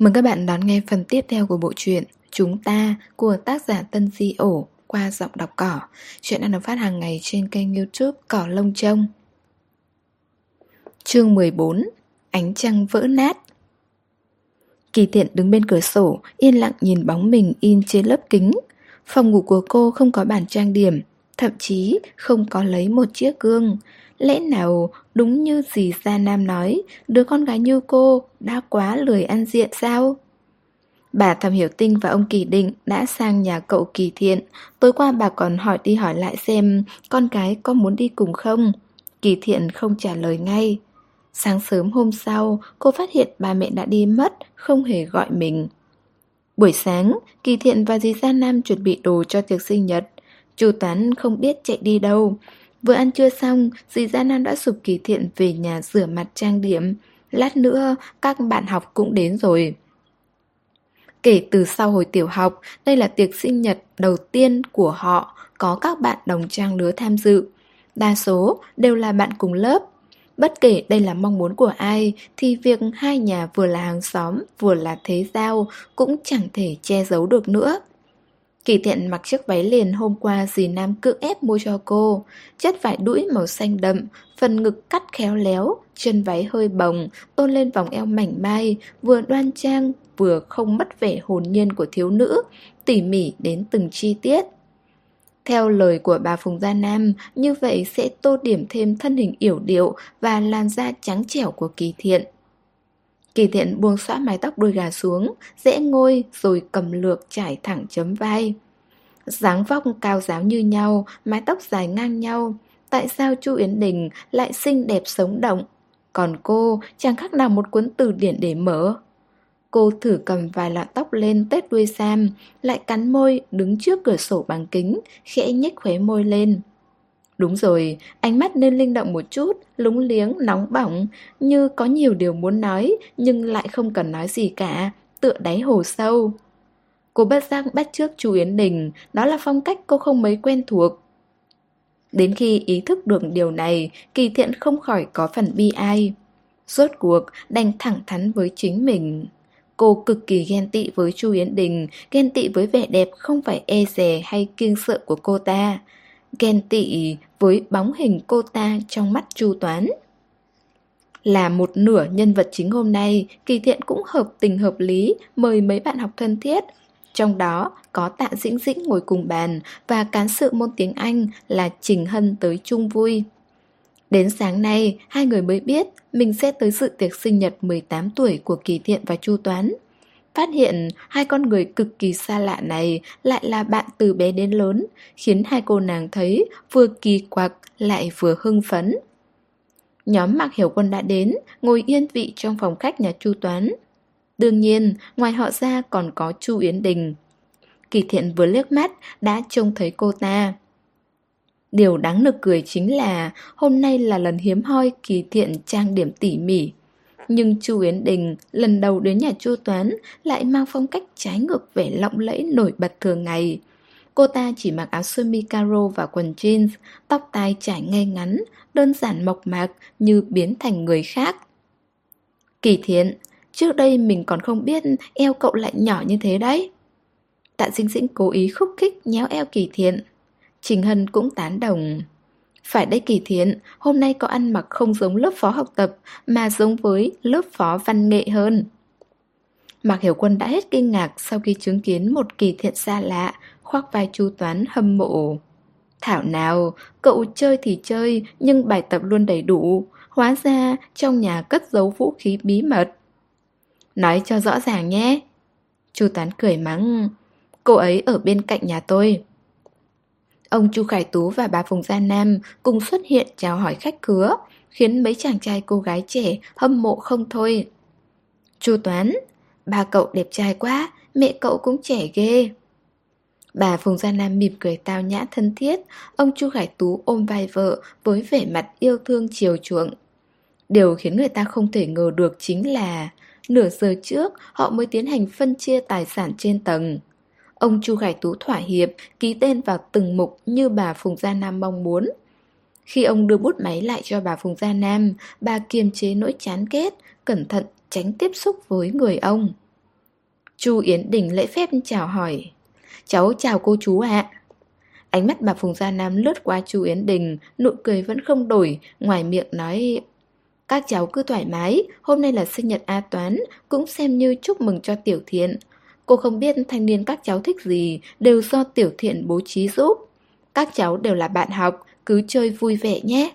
Mời các bạn đón nghe phần tiếp theo của bộ truyện Chúng ta của tác giả Tân Di Ổ qua giọng đọc Cỏ. Chuyện đang được phát hàng ngày trên kênh YouTube Cỏ Lông Trông. Chương 14: Ánh trăng vỡ nát. Kỳ Thiện đứng bên cửa sổ, yên lặng nhìn bóng mình in trên lớp kính. Phòng ngủ của cô không có bàn trang điểm, thậm chí không có lấy một chiếc gương. Lẽ nào đúng như dì Gia Nam nói, đứa con gái như cô đã quá lười ăn diện sao? Bà Thẩm Hiểu Tinh và ông Kỳ Định đã sang nhà cậu Kỳ Thiện. Tối qua bà còn hỏi đi hỏi lại xem con gái có muốn đi cùng không. Kỳ Thiện không trả lời ngay. Sáng sớm hôm sau, cô phát hiện ba mẹ đã đi mất, không hề gọi mình. Buổi sáng, Kỳ Thiện và dì Gia Nam chuẩn bị đồ cho tiệc sinh nhật. Chu Toán không biết chạy đi đâu. Vừa ăn trưa xong, dì Gia Nam đã giục Kỳ Thiện về nhà rửa mặt trang điểm. Lát nữa, các bạn học cũng đến rồi. Kể từ sau hồi tiểu học, đây là tiệc sinh nhật đầu tiên của họ, có các bạn đồng trang lứa tham dự. Đa số đều là bạn cùng lớp. Bất kể đây là mong muốn của ai, thì việc hai nhà vừa là hàng xóm, vừa là thế giao cũng chẳng thể che giấu được nữa. Kỳ Thiện mặc chiếc váy liền hôm qua dì Nam cưỡng ép mua cho cô. Chất vải đũi màu xanh đậm, phần ngực cắt khéo léo, chân váy hơi bồng, tôn lên vòng eo mảnh mai, vừa đoan trang, vừa không mất vẻ hồn nhiên của thiếu nữ, tỉ mỉ đến từng chi tiết. Theo lời của bà Phùng Gia Nam, như vậy sẽ tô điểm thêm thân hình yểu điệu và làn da trắng trẻo của Kỳ Thiện. Kỳ Thiện buông xõa mái tóc đuôi gà xuống, rẽ ngôi rồi cầm lược trải thẳng chấm vai. Dáng vóc cao ráo như nhau, mái tóc dài ngang nhau. Tại sao Chu Yến Đình lại xinh đẹp sống động? Còn cô chẳng khác nào một cuốn từ điển để mở. Cô thử cầm vài lọn tóc lên tết đuôi sam, lại cắn môi đứng trước cửa sổ bằng kính, khẽ nhếch khóe môi lên. Đúng rồi, ánh mắt nên linh động một chút, lúng liếng, nóng bỏng, như có nhiều điều muốn nói, nhưng lại không cần nói gì cả, tựa đáy hồ sâu. Cô bất giác bắt chước Chu Yến Đình, đó là phong cách cô không mấy quen thuộc. Đến khi ý thức được điều này, Kỳ Thiện không khỏi có phần bi ai. Rốt cuộc đành thẳng thắn với chính mình. Cô cực kỳ ghen tị với Chu Yến Đình, ghen tị với vẻ đẹp không phải e dè hay kiêng sợ của cô ta. Ghen tị với bóng hình cô ta trong mắt Chu Toán. Là một nửa nhân vật chính hôm nay, Kỳ Thiện cũng hợp tình hợp lý mời mấy bạn học thân thiết. Trong đó có Tạ Dĩnh Dĩnh ngồi cùng bàn và cán sự môn tiếng Anh là Trình Hân tới chung vui. Đến sáng nay, hai người mới biết mình sẽ tới dự tiệc sinh nhật 18 tuổi của Kỳ Thiện và Chu Toán. Phát hiện hai con người cực kỳ xa lạ này lại là bạn từ bé đến lớn, khiến hai cô nàng thấy vừa kỳ quặc lại vừa hưng phấn. Nhóm Mạc Hiểu Quân đã đến, ngồi yên vị trong phòng khách nhà Chu Toán. Đương nhiên, ngoài họ ra còn có Chu Yến Đình. Kỳ Thiện vừa liếc mắt đã trông thấy cô ta. Điều đáng nực cười chính là hôm nay là lần hiếm hoi Kỳ Thiện trang điểm tỉ mỉ. Nhưng Chu Yến Đình lần đầu đến nhà Chu Toán lại mang phong cách trái ngược vẻ lộng lẫy nổi bật thường ngày. Cô ta chỉ mặc áo sơ mi caro và quần jeans, tóc tai trải ngay ngắn, đơn giản mộc mạc như biến thành người khác. Kỳ Thiện, trước đây mình còn không biết eo cậu lại nhỏ như thế đấy. Tạ Dĩnh Dĩnh cố ý khúc khích nhéo eo Kỳ Thiện. Trình Hân cũng tán đồng. Phải đấy Kỳ Thiện, hôm nay có ăn mặc không giống lớp phó học tập mà giống với lớp phó văn nghệ hơn. Mạc Hiểu Quân đã hết kinh ngạc sau khi chứng kiến một Kỳ Thiện xa lạ, khoác vai Chu Toán hâm mộ. Thảo nào, cậu chơi thì chơi nhưng bài tập luôn đầy đủ, hóa ra trong nhà cất giấu vũ khí bí mật. Nói cho rõ ràng nhé. Chu Toán cười mắng, cô ấy ở bên cạnh nhà tôi. Ông Chu Khải Tú và bà Phùng Gia Nam cùng xuất hiện chào hỏi khách khứa, khiến mấy chàng trai cô gái trẻ hâm mộ không thôi. Chu Toán, ba cậu đẹp trai quá, mẹ cậu cũng trẻ ghê. Bà Phùng Gia Nam mỉm cười tao nhã thân thiết, ông Chu Khải Tú ôm vai vợ với vẻ mặt yêu thương chiều chuộng. Điều khiến người ta không thể ngờ được chính là nửa giờ trước họ mới tiến hành phân chia tài sản trên tầng. Ông Chu Khải Tú thỏa hiệp, ký tên vào từng mục như bà Phùng Gia Nam mong muốn. Khi ông đưa bút máy lại cho bà Phùng Gia Nam, bà kiềm chế nỗi chán ghét, cẩn thận tránh tiếp xúc với người ông. Chu Yến Đình lễ phép chào hỏi. Cháu chào cô chú ạ. Ánh mắt bà Phùng Gia Nam lướt qua Chu Yến Đình, nụ cười vẫn không đổi, ngoài miệng nói: các cháu cứ thoải mái, hôm nay là sinh nhật A Toán, cũng xem như chúc mừng cho Tiểu Thiện. Cô không biết thanh niên các cháu thích gì, đều do Tiểu Thiện bố trí giúp. Các cháu đều là bạn học, cứ chơi vui vẻ nhé.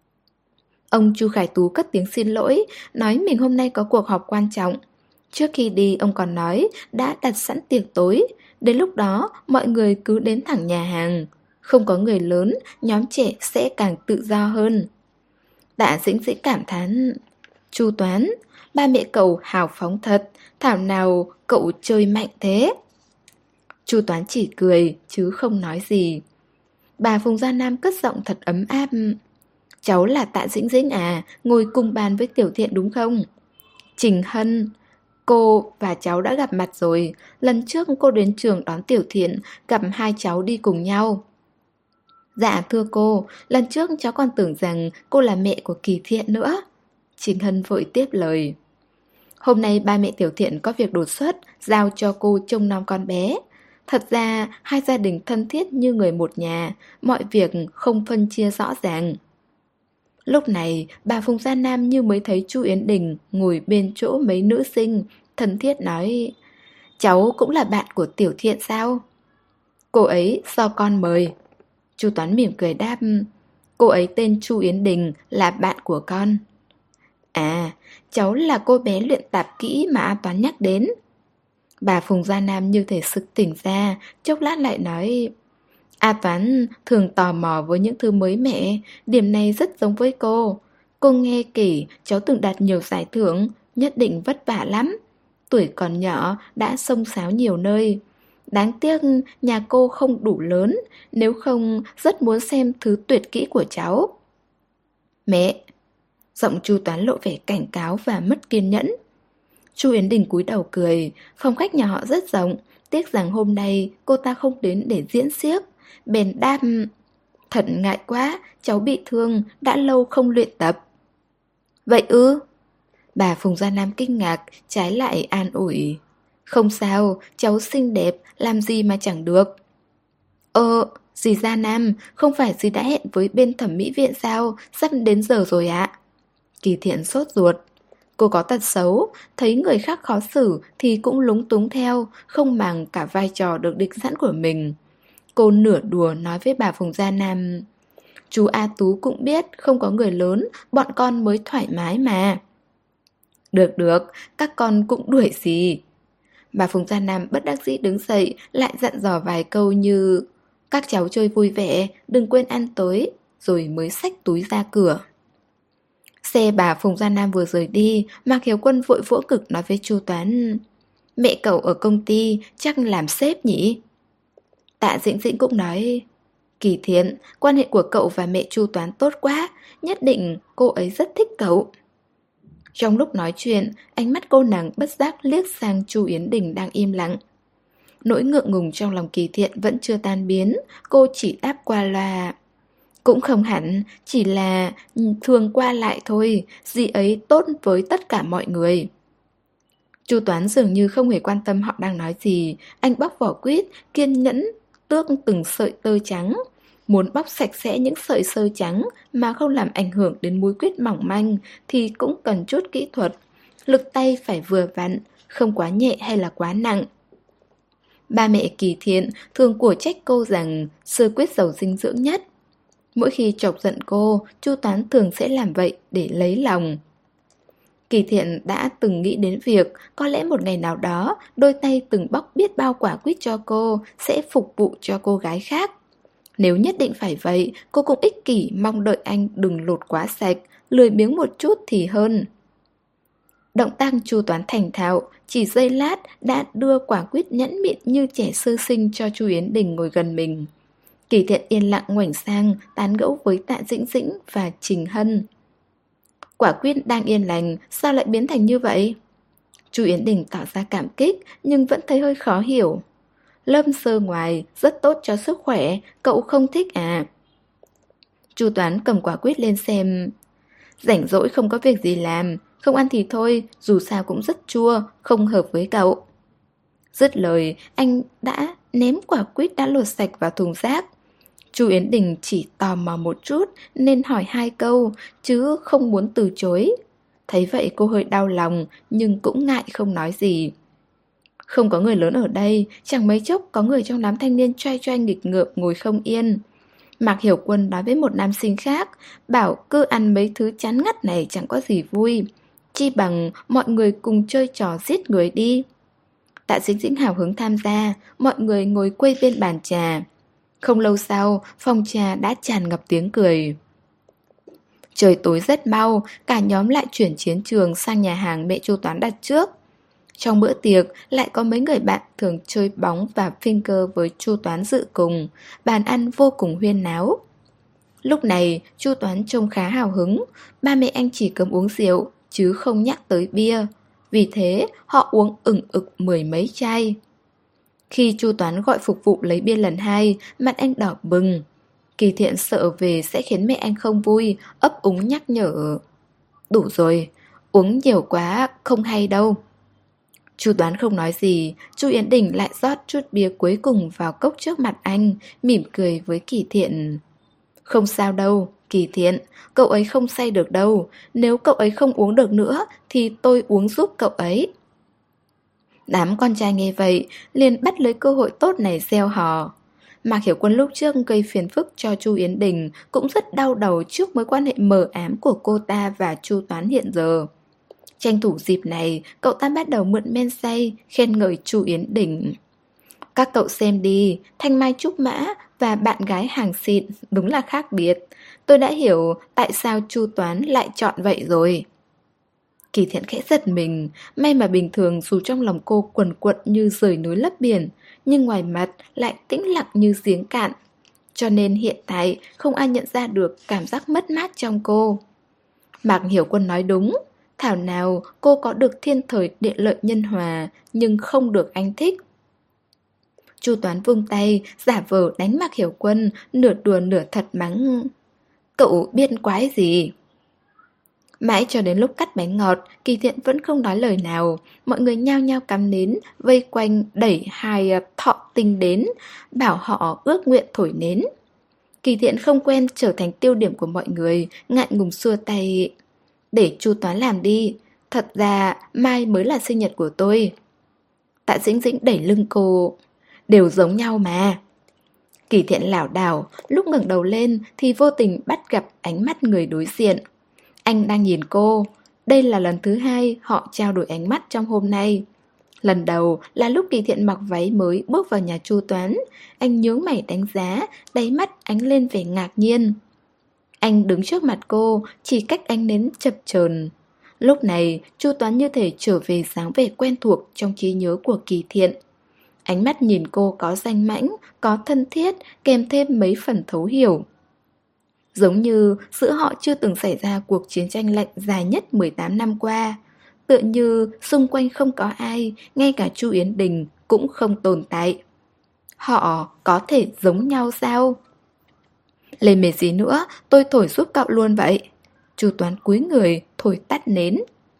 Ông Chu Khải Tú cất tiếng xin lỗi, nói mình hôm nay có cuộc họp quan trọng. Trước khi đi ông còn nói đã đặt sẵn tiệc tối, đến lúc đó mọi người cứ đến thẳng nhà hàng. Không có người lớn, nhóm trẻ sẽ càng tự do hơn. Tạ Dĩnh Dĩnh cảm thán: Chu Toán, ba mẹ cậu hào phóng thật, thảo nào cậu chơi mạnh thế. Chu Toán chỉ cười chứ không nói gì. Bà Phùng Gia Nam cất giọng thật ấm áp: cháu là Tạ Dĩnh Dĩnh à, ngồi cùng bàn với Tiểu Thiện đúng không? Trình Hân, cô và cháu đã gặp mặt rồi. Lần trước cô đến trường đón Tiểu Thiện, gặp hai cháu đi cùng nhau. Dạ thưa cô, lần trước cháu còn tưởng rằng cô là mẹ của Kỳ Thiện nữa. Trình Hân vội tiếp lời. Hôm nay ba mẹ Tiểu Thiện có việc đột xuất, giao cho cô trông nom con bé. Thật ra hai gia đình thân thiết như người một nhà, mọi việc không phân chia rõ ràng. Lúc này bà Phùng Gia Nam như mới thấy Chu Yến Đình ngồi bên chỗ mấy nữ sinh, thân thiết nói: cháu cũng là bạn của Tiểu Thiện sao? Cô ấy do con mời. Chu Toán mỉm cười đáp: cô ấy tên Chu Yến Đình, là bạn của con. À, cháu là cô bé luyện tạp kỹ mà A Toán nhắc đến. Bà Phùng Gia Nam như thể sực tỉnh ra, chốc lát lại nói: A Toán thường tò mò với những thứ mới mẻ, điểm này rất giống với cô. Cô nghe kể cháu từng đạt nhiều giải thưởng, nhất định vất vả lắm. Tuổi còn nhỏ đã xông xáo nhiều nơi. Đáng tiếc nhà cô không đủ lớn, nếu không rất muốn xem thứ tuyệt kỹ của cháu. Mẹ! Giọng Chu Toán lộ vẻ cảnh cáo và mất kiên nhẫn. Chu Yến Đình cúi đầu cười, phòng khách nhà họ rất rộng, tiếc rằng hôm nay cô ta không đến để diễn xiếc. Bèn đáp: thật ngại quá, cháu bị thương, đã lâu không luyện tập. Vậy ư? Bà Phùng Gia Nam kinh ngạc, trái lại an ủi: không sao, cháu xinh đẹp, làm gì mà chẳng được. Dì Gia Nam, không phải dì đã hẹn với bên thẩm mỹ viện sao, sắp đến giờ rồi ạ. Kỳ Thiện sốt ruột. Cô có tật xấu, thấy người khác khó xử thì cũng lúng túng theo, không màng cả vai trò được định sẵn của mình. Cô nửa đùa nói với bà Phùng Gia Nam: chú A Tú cũng biết không có người lớn, bọn con mới thoải mái mà. Được, các con cũng đuổi gì. Bà Phùng Gia Nam bất đắc dĩ đứng dậy, lại dặn dò vài câu như: các cháu chơi vui vẻ, đừng quên ăn tối, rồi mới xách túi ra cửa. Xe bà Phùng Gia Nam vừa rời đi, Mạc Hiếu Quân vội vỗ ngực nói với Chu Toán: mẹ cậu ở công ty chắc làm sếp nhỉ? Tạ Dĩnh Dĩnh cũng nói: Kỳ Thiện, quan hệ của cậu và mẹ Chu Toán tốt quá, nhất định cô ấy rất thích cậu. Trong lúc nói chuyện, ánh mắt cô nàng bất giác liếc sang Chu Yến Đình đang im lặng. Nỗi ngượng ngùng trong lòng Kỳ Thiện vẫn chưa tan biến, cô chỉ đáp qua loa: cũng không hẳn, chỉ là thường qua lại thôi, dì ấy tốt với tất cả mọi người. Chu Toán dường như không hề quan tâm họ đang nói gì, anh bóc vỏ quýt, kiên nhẫn tước từng sợi tơ trắng. Muốn bóc sạch sẽ những sợi sơ trắng mà không làm ảnh hưởng đến múi quýt mỏng manh thì cũng cần chút kỹ thuật. Lực tay phải vừa vặn, không quá nhẹ hay là quá nặng. Ba mẹ Kỳ Thiện thường của trách cô rằng sơ quyết giàu dinh dưỡng nhất. Mỗi khi chọc giận cô, Chu Toán thường sẽ làm vậy để lấy lòng. Kỳ Thiện đã từng nghĩ đến việc có lẽ một ngày nào đó đôi tay từng bóc biết bao quả quýt cho cô sẽ phục vụ cho cô gái khác. Nếu nhất định phải vậy, cô cũng ích kỷ mong đợi anh đừng lột quá sạch, lười biếng một chút thì hơn. Động tác Chu Toán thành thạo, chỉ giây lát đã đưa quả quýt nhẫn mịn như trẻ sơ sinh cho Chu Yến Đình ngồi gần mình. Kỳ Thiện yên lặng ngoảnh sang tán gẫu với Tạ Dĩnh Dĩnh và Trình Hân. Quả quýt đang yên lành, sao lại biến thành như vậy? Chu Yến Đình tỏ ra cảm kích nhưng vẫn thấy hơi khó hiểu. Lớp sơ ngoài rất tốt cho sức khỏe, cậu không thích à? Chu Toán cầm quả quýt lên xem. Rảnh rỗi không có việc gì làm, không ăn thì thôi, dù sao cũng rất chua, không hợp với cậu. Dứt lời, anh đã ném quả quýt đã lột sạch vào thùng rác. Chu Yến Đình chỉ tò mò một chút nên hỏi 2 câu, chứ không muốn từ chối. Thấy vậy cô hơi đau lòng, nhưng cũng ngại không nói gì. Không có người lớn ở đây, chẳng mấy chốc có người trong đám thanh niên choai choai nghịch ngợm ngồi không yên. Mạc Hiểu Quân nói với một nam sinh khác, bảo cứ ăn mấy thứ chán ngắt này chẳng có gì vui. Chi bằng mọi người cùng chơi trò giết người đi. Tạ Dĩnh Dĩnh hào hứng tham gia, mọi người ngồi quây bên bàn trà. Không lâu sau, phòng trà đã tràn ngập tiếng cười. Trời tối rất mau, cả nhóm lại chuyển chiến trường sang nhà hàng mẹ Chu Toán đặt trước. Trong bữa tiệc, lại có mấy người bạn thường chơi bóng và finger với Chu Toán dự cùng, bàn ăn vô cùng huyên náo. Lúc này, Chu Toán trông khá hào hứng, ba mẹ anh chỉ cấm uống rượu, chứ không nhắc tới bia. Vì thế, họ uống ửng ực 10 mấy chai. Khi Chu Toán gọi phục vụ lấy bia lần 2, mặt anh đỏ bừng. Kỳ Thiện sợ về sẽ khiến mẹ anh không vui, ấp úng nhắc nhở. Đủ rồi, uống nhiều quá không hay đâu. Chu Toán không nói gì, Chu Yến Đình lại rót chút bia cuối cùng vào cốc trước mặt anh, mỉm cười với Kỳ Thiện. Không sao đâu, Kỳ Thiện, cậu ấy không say được đâu, nếu cậu ấy không uống được nữa thì tôi uống giúp cậu ấy. Đám con trai nghe vậy, liền bắt lấy cơ hội tốt này gieo hò. Mạc Hiểu Quân lúc trước gây phiền phức cho Chu Yến Đình cũng rất đau đầu trước mối quan hệ mờ ám của cô ta và Chu Toán hiện giờ. Tranh thủ dịp này, cậu ta bắt đầu mượn men say, khen ngợi Chu Yến Đình. Các cậu xem đi, Thanh Mai Trúc Mã và bạn gái hàng xịn đúng là khác biệt. Tôi đã hiểu tại sao Chu Toán lại chọn vậy rồi. Kỳ Thiện khẽ giật mình, may mà bình thường dù trong lòng cô quần quật như rời núi lấp biển, nhưng ngoài mặt lại tĩnh lặng như giếng cạn. Cho nên hiện tại không ai nhận ra được cảm giác mất mát trong cô. Mạc Hiểu Quân nói đúng, thảo nào cô có được thiên thời địa lợi nhân hòa, nhưng không được anh thích. Chu Toán vung tay, giả vờ đánh Mạc Hiểu Quân, nửa đùa nửa thật mắng. Cậu biên quái gì? Mãi cho đến lúc cắt bánh ngọt, Kỳ Thiện vẫn không nói lời nào. Mọi người nhao nhao cắm nến, vây quanh đẩy 2 thọ tinh đến, bảo họ ước nguyện thổi nến. Kỳ Thiện không quen trở thành tiêu điểm của mọi người, ngại ngùng xua tay. Để Chu Toán làm đi, thật ra mai mới là sinh nhật của tôi. Tạ Dĩnh Dĩnh đẩy lưng cô. Đều giống nhau mà. Kỳ Thiện lảo đảo, lúc ngẩng đầu lên thì vô tình bắt gặp ánh mắt người đối diện. Anh đang nhìn cô. Đây là lần thứ 2 họ trao đổi ánh mắt trong hôm nay. Lần đầu là lúc Kỳ Thiện mặc váy mới bước vào nhà Chu Toán. Anh nhướng mày đánh giá, đáy mắt ánh lên vẻ ngạc nhiên. Anh đứng trước mặt cô, chỉ cách ánh nến chập chờn. Lúc này, Chu Toán như thể trở về dáng vẻ quen thuộc trong trí nhớ của Kỳ Thiện. Ánh mắt nhìn cô có danh mãnh, có thân thiết, kèm thêm mấy phần thấu hiểu. Giống như giữa họ chưa từng xảy ra cuộc chiến tranh lạnh dài nhất 18 năm qua. Tựa như xung quanh không có ai, ngay cả Chu Yến Đình cũng không tồn tại. Họ có thể giống nhau sao? Lên mệt gì nữa, tôi thổi giúp cậu luôn vậy. Chu Toán cúi người, thổi tắt nến.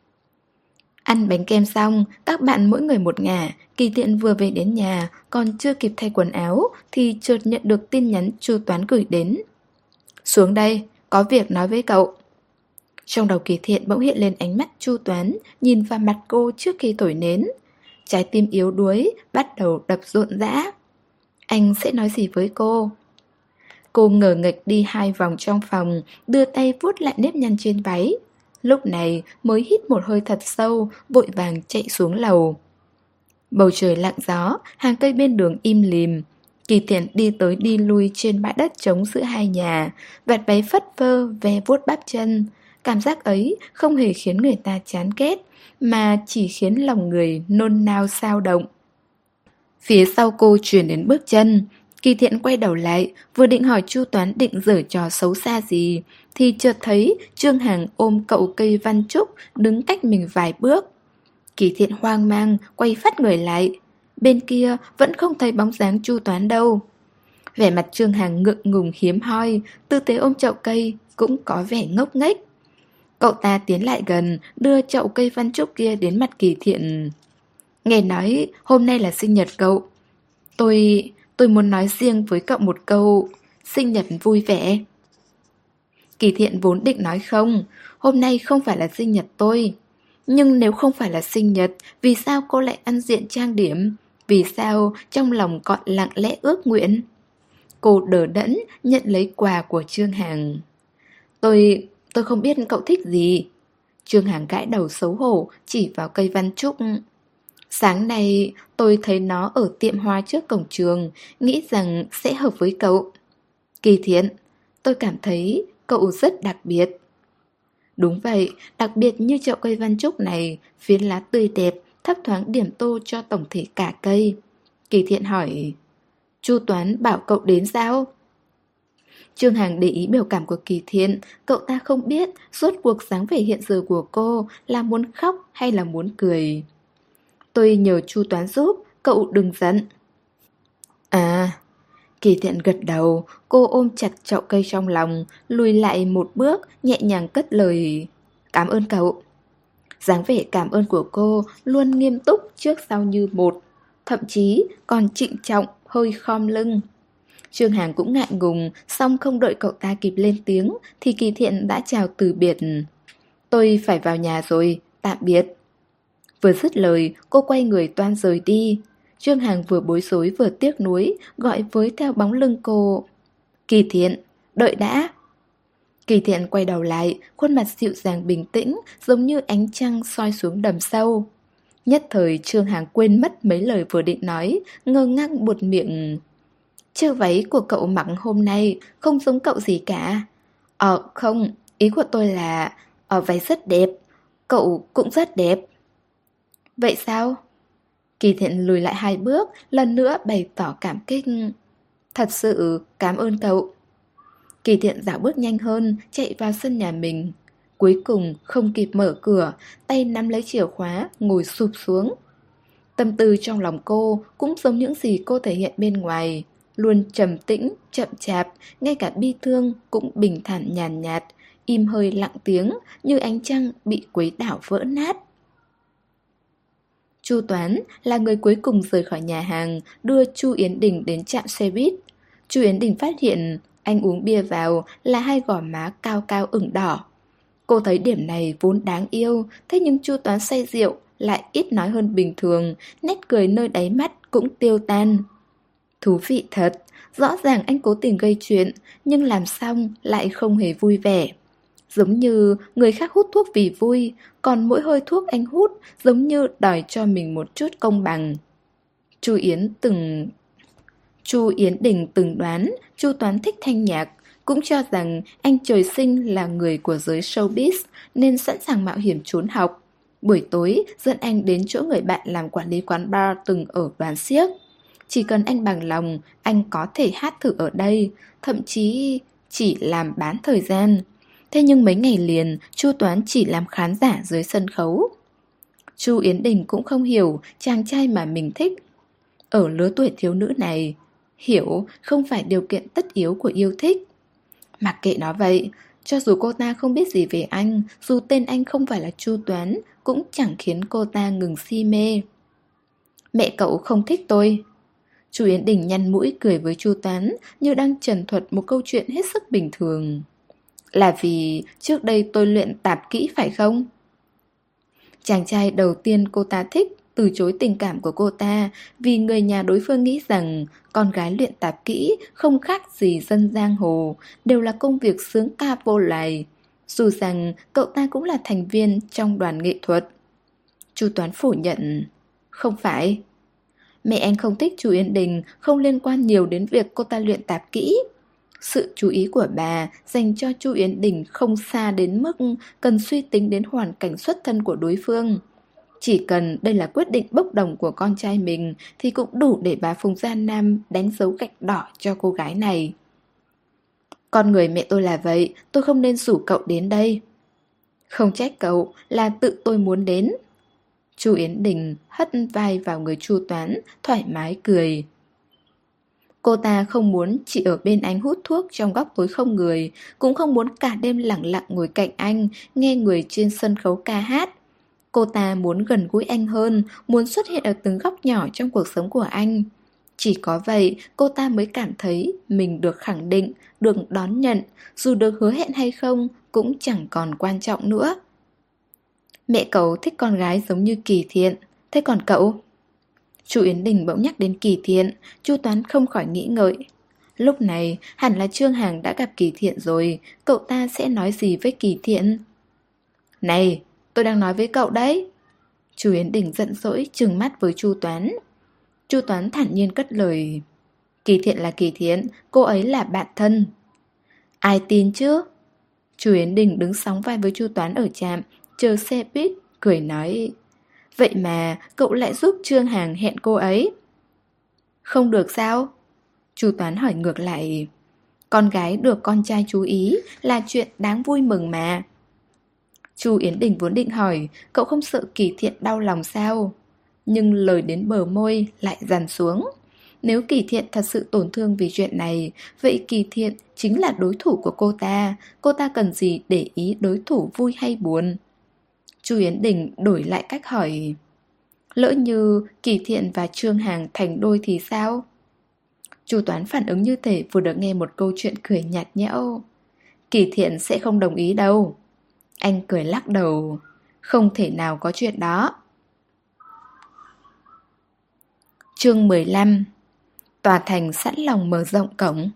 Ăn bánh kem xong, các bạn mỗi người một ngả. Kỳ Thiện vừa về đến nhà, còn chưa kịp thay quần áo thì chợt nhận được tin nhắn Chu Toán gửi đến. Xuống đây, có việc nói với cậu. Trong đầu Kỳ Thiện bỗng hiện lên ánh mắt Chu Toán, nhìn vào mặt cô trước khi thổi nến. Trái tim yếu đuối, bắt đầu đập rộn rã. Anh sẽ nói gì với cô? Cô ngờ nghệch đi 2 vòng trong phòng, đưa tay vuốt lại nếp nhăn trên váy. Lúc này mới hít một hơi thật sâu, vội vàng chạy xuống lầu. Bầu trời lặng gió, hàng cây bên đường im lìm. Kỳ Thiện đi tới đi lui trên bãi đất trống giữa 2 nhà, vạt váy phất phơ, ve vuốt bắp chân. Cảm giác ấy không hề khiến người ta chán ghét, mà chỉ khiến lòng người nôn nao xao động. Phía sau cô truyền đến bước chân. Kỳ Thiện quay đầu lại, vừa định hỏi Chu Toán định giở trò xấu xa gì, thì chợt thấy Trương Hằng ôm cậu cây văn trúc đứng cách mình vài bước. Kỳ Thiện hoang mang, quay phắt người lại. Bên kia vẫn không thấy bóng dáng Chu Toán đâu. Vẻ mặt Trương Hằng ngượng ngùng hiếm hoi, tư thế ôm chậu cây cũng có vẻ ngốc nghếch. Cậu ta tiến lại gần, đưa chậu cây văn trúc kia đến mặt Kỳ Thiện. Nghe nói hôm nay là sinh nhật cậu. Tôi muốn nói riêng với cậu một câu sinh nhật vui vẻ. Kỳ Thiện vốn định nói không, hôm nay không phải là sinh nhật tôi. Nhưng nếu không phải là sinh nhật, vì sao cô lại ăn diện trang điểm? Vì sao trong lòng còn lặng lẽ ước nguyện? Cô đờ đẫn nhận lấy quà của Trương Hằng. Tôi không biết cậu thích gì. Trương Hằng gãi đầu xấu hổ chỉ vào cây văn trúc. Sáng nay tôi thấy nó ở tiệm hoa trước cổng trường, nghĩ rằng sẽ hợp với cậu. Kỳ Thiện, tôi cảm thấy cậu rất đặc biệt. Đúng vậy, đặc biệt như chậu cây văn trúc này, phiến lá tươi đẹp, thấp thoáng điểm tô cho tổng thể cả cây. Kỳ Thiện hỏi, Chu Toán bảo cậu đến sao? Trương Hằng để ý biểu cảm của Kỳ Thiện, cậu ta không biết rốt cuộc dáng vẻ hiện giờ của cô là muốn khóc hay là muốn cười. Tôi nhờ Chu Toán giúp, cậu đừng giận. À, Kỳ Thiện gật đầu, cô ôm chặt chậu cây trong lòng, lùi lại một bước, nhẹ nhàng cất lời cảm ơn cậu. Dáng vẻ cảm ơn của cô luôn nghiêm túc trước sau như một, thậm chí còn trịnh trọng, hơi khom lưng. Trương Hằng cũng ngại ngùng, song không đợi cậu ta kịp lên tiếng thì Kỳ Thiện đã chào từ biệt. Tôi phải vào nhà rồi, tạm biệt. Vừa dứt lời, cô quay người toan rời đi. Trương Hằng vừa bối rối vừa tiếc nuối, gọi với theo bóng lưng cô. Kỳ Thiện, đợi đã. Kỳ Thiện quay đầu lại, khuôn mặt dịu dàng bình tĩnh, giống như ánh trăng soi xuống đầm sâu. Nhất thời Trương Hằng quên mất mấy lời vừa định nói, ngơ ngác buột miệng. Chiếc váy của cậu mặc hôm nay không giống cậu gì cả. Không, ý của tôi là váy rất đẹp, cậu cũng rất đẹp. Vậy sao? Kỳ Thiện lùi lại 2 bước, lần nữa bày tỏ cảm kích. Thật sự cảm ơn cậu. Kỳ Thiện dạo bước nhanh hơn, chạy vào sân nhà mình. Cuối cùng không kịp mở cửa, tay nắm lấy chìa khóa, ngồi sụp xuống. Tâm tư trong lòng cô cũng giống những gì cô thể hiện bên ngoài. Luôn trầm tĩnh, chậm chạp, ngay cả bi thương cũng bình thản nhàn nhạt, im hơi lặng tiếng như ánh trăng bị quấy đảo vỡ nát. Chu Toán là người cuối cùng rời khỏi nhà hàng, đưa Chu Yến Đình đến trạm xe buýt. Chu Yến Đình phát hiện anh uống bia vào là 2 gò má cao cao ửng đỏ. Cô thấy điểm này vốn đáng yêu, thế nhưng Chu Toán say rượu lại ít nói hơn bình thường, nét cười nơi đáy mắt cũng tiêu tan. Thú vị thật, rõ ràng anh cố tình gây chuyện, nhưng làm xong lại không hề vui vẻ. Giống như người khác hút thuốc vì vui, còn mỗi hơi thuốc anh hút giống như đòi cho mình một chút công bằng. Chu Yến Đình từng đoán Chu Toán thích thanh nhạc, cũng cho rằng anh trời sinh là người của giới showbiz nên sẵn sàng mạo hiểm trốn học. Buổi tối dẫn anh đến chỗ người bạn làm quản lý quán bar từng ở Đoán Xiếc. Chỉ cần anh bằng lòng, anh có thể hát thử ở đây, thậm chí chỉ làm bán thời gian. Thế nhưng mấy ngày liền, Chu Toán chỉ làm khán giả dưới sân khấu. Chu Yến Đình cũng không hiểu chàng trai mà mình thích. Ở lứa tuổi thiếu nữ này, hiểu không phải điều kiện tất yếu của yêu thích. Mặc kệ nó vậy, cho dù cô ta không biết gì về anh, dù tên anh không phải là Chu Toán, cũng chẳng khiến cô ta ngừng si mê. Mẹ cậu không thích tôi. Chu Yến Đình nhăn mũi cười với Chu Toán như đang trần thuật một câu chuyện hết sức bình thường. Là vì trước đây tôi luyện tạp kỹ phải không? Chàng trai đầu tiên cô ta thích từ chối tình cảm của cô ta vì người nhà đối phương nghĩ rằng con gái luyện tạp kỹ không khác gì dân giang hồ, đều là công việc sướng ca vô loài. Dù rằng cậu ta cũng là thành viên trong đoàn nghệ thuật. Chu Toán phủ nhận. Không phải. Mẹ anh không thích Chu Yến Đình không liên quan nhiều đến việc cô ta luyện tạp kỹ. Sự chú ý của bà dành cho Chu Yến Đình không xa đến mức cần suy tính đến hoàn cảnh xuất thân của đối phương. Chỉ cần đây là quyết định bốc đồng của con trai mình thì cũng đủ để bà Phùng Gia Nam đánh dấu gạch đỏ cho cô gái này. Con người mẹ tôi là vậy, tôi không nên rủ cậu đến đây. Không trách cậu, là tự tôi muốn đến. Chu Yến Đình hất vai vào người Chu Toán, thoải mái cười. Cô ta không muốn chỉ ở bên anh hút thuốc trong góc tối không người, cũng không muốn cả đêm lặng lặng ngồi cạnh anh, nghe người trên sân khấu ca hát. Cô ta muốn gần gũi anh hơn, muốn xuất hiện ở từng góc nhỏ trong cuộc sống của anh. Chỉ có vậy, cô ta mới cảm thấy mình được khẳng định, được đón nhận, dù được hứa hẹn hay không cũng chẳng còn quan trọng nữa. Mẹ cậu thích con gái giống như Kỳ Thiện, thế còn cậu? Chu Yến Đình bỗng nhắc đến Kỳ Thiện, Chu Toán không khỏi nghĩ ngợi. Lúc này hẳn là Trương Hằng đã gặp Kỳ Thiện rồi, cậu ta sẽ nói gì với Kỳ Thiện? Này, tôi đang nói với cậu đấy. Chu Yến Đình giận dỗi trừng mắt với Chu Toán. Chu Toán thản nhiên cất lời. Kỳ Thiện là Kỳ Thiện, cô ấy là bạn thân. Ai tin chứ? Chu Yến Đình đứng sóng vai với Chu Toán ở trạm, chờ xe buýt, cười nói. Vậy mà cậu lại giúp Trương Hằng hẹn cô ấy. Không được sao? Chu Toán hỏi ngược lại. Con gái được con trai chú ý là chuyện đáng vui mừng mà. Chu Yến Đình vốn định hỏi, cậu không sợ Kỳ Thiện đau lòng sao? Nhưng lời đến bờ môi lại dằn xuống. Nếu Kỳ Thiện thật sự tổn thương vì chuyện này, vậy Kỳ Thiện chính là đối thủ của cô ta cần gì để ý đối thủ vui hay buồn? Chu Yến Đình đổi lại cách hỏi. Lỡ như Kỳ Thiện và Trương Hằng thành đôi thì sao? Chu Toán phản ứng như thể vừa được nghe một câu chuyện cười nhạt nhẽo. Kỳ Thiện sẽ không đồng ý đâu. Anh cười lắc đầu. Không thể nào có chuyện đó. Chương 15. Tòa thành sẵn lòng mở rộng cổng.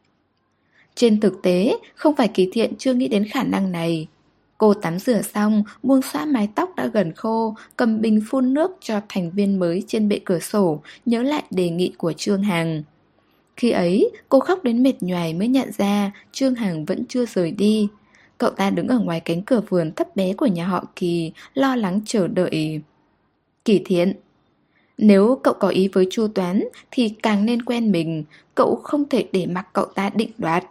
Trên thực tế, không phải Kỳ Thiện chưa nghĩ đến khả năng này. Cô tắm rửa xong, buông xõa mái tóc đã gần khô, cầm bình phun nước cho thành viên mới trên bệ cửa sổ, nhớ lại đề nghị của Trương Hằng. Khi ấy, cô khóc đến mệt nhoài mới nhận ra Trương Hằng vẫn chưa rời đi. Cậu ta đứng ở ngoài cánh cửa vườn thấp bé của nhà họ Kỳ, lo lắng chờ đợi. Kỳ Thiện, nếu cậu có ý với Chu Toán thì càng nên quen mình, cậu không thể để mặc cậu ta định đoạt.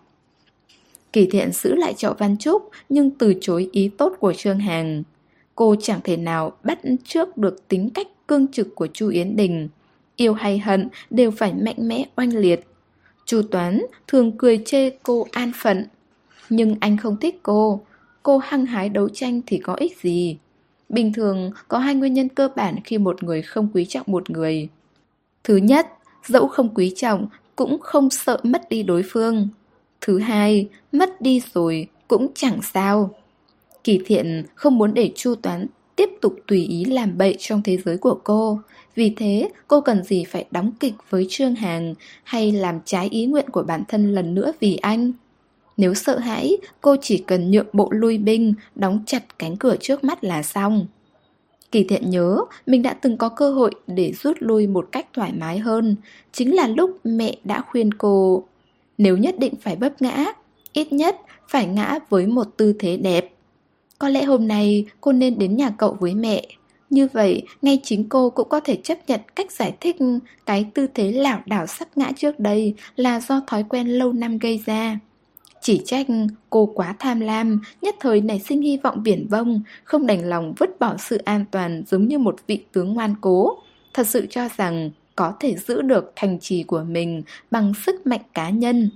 Kỳ Thiện giữ lại chậu văn trúc nhưng từ chối ý tốt của Trương Hằng. Cô chẳng thể nào bắt chước được tính cách cương trực của Chu Yến Đình. Yêu hay hận đều phải mạnh mẽ oanh liệt. Chu Toán thường cười chê cô an phận. Nhưng anh không thích cô hăng hái đấu tranh thì có ích gì? Bình thường có hai nguyên nhân cơ bản khi một người không quý trọng một người. Thứ nhất, dẫu không quý trọng cũng không sợ mất đi đối phương. Thứ hai, mất đi rồi cũng chẳng sao. Kỳ Thiện không muốn để Chu Toán tiếp tục tùy ý làm bậy trong thế giới của cô. Vì thế, cô cần gì phải đóng kịch với Trương Hằng hay làm trái ý nguyện của bản thân lần nữa vì anh. Nếu sợ hãi, cô chỉ cần nhượng bộ lui binh, đóng chặt cánh cửa trước mắt là xong. Kỳ Thiện nhớ mình đã từng có cơ hội để rút lui một cách thoải mái hơn. Chính là lúc mẹ đã khuyên cô, nếu nhất định phải vấp ngã, ít nhất phải ngã với một tư thế đẹp. Có lẽ hôm nay cô nên đến nhà cậu với mẹ. Như vậy, ngay chính cô cũng có thể chấp nhận cách giải thích cái tư thế lảo đảo sắp ngã trước đây là do thói quen lâu năm gây ra. Chỉ trách cô quá tham lam, nhất thời nảy sinh hy vọng viển vông, không đành lòng vứt bỏ sự an toàn giống như một vị tướng ngoan cố. Thật sự cho rằng có thể giữ được thành trì của mình bằng sức mạnh cá nhân.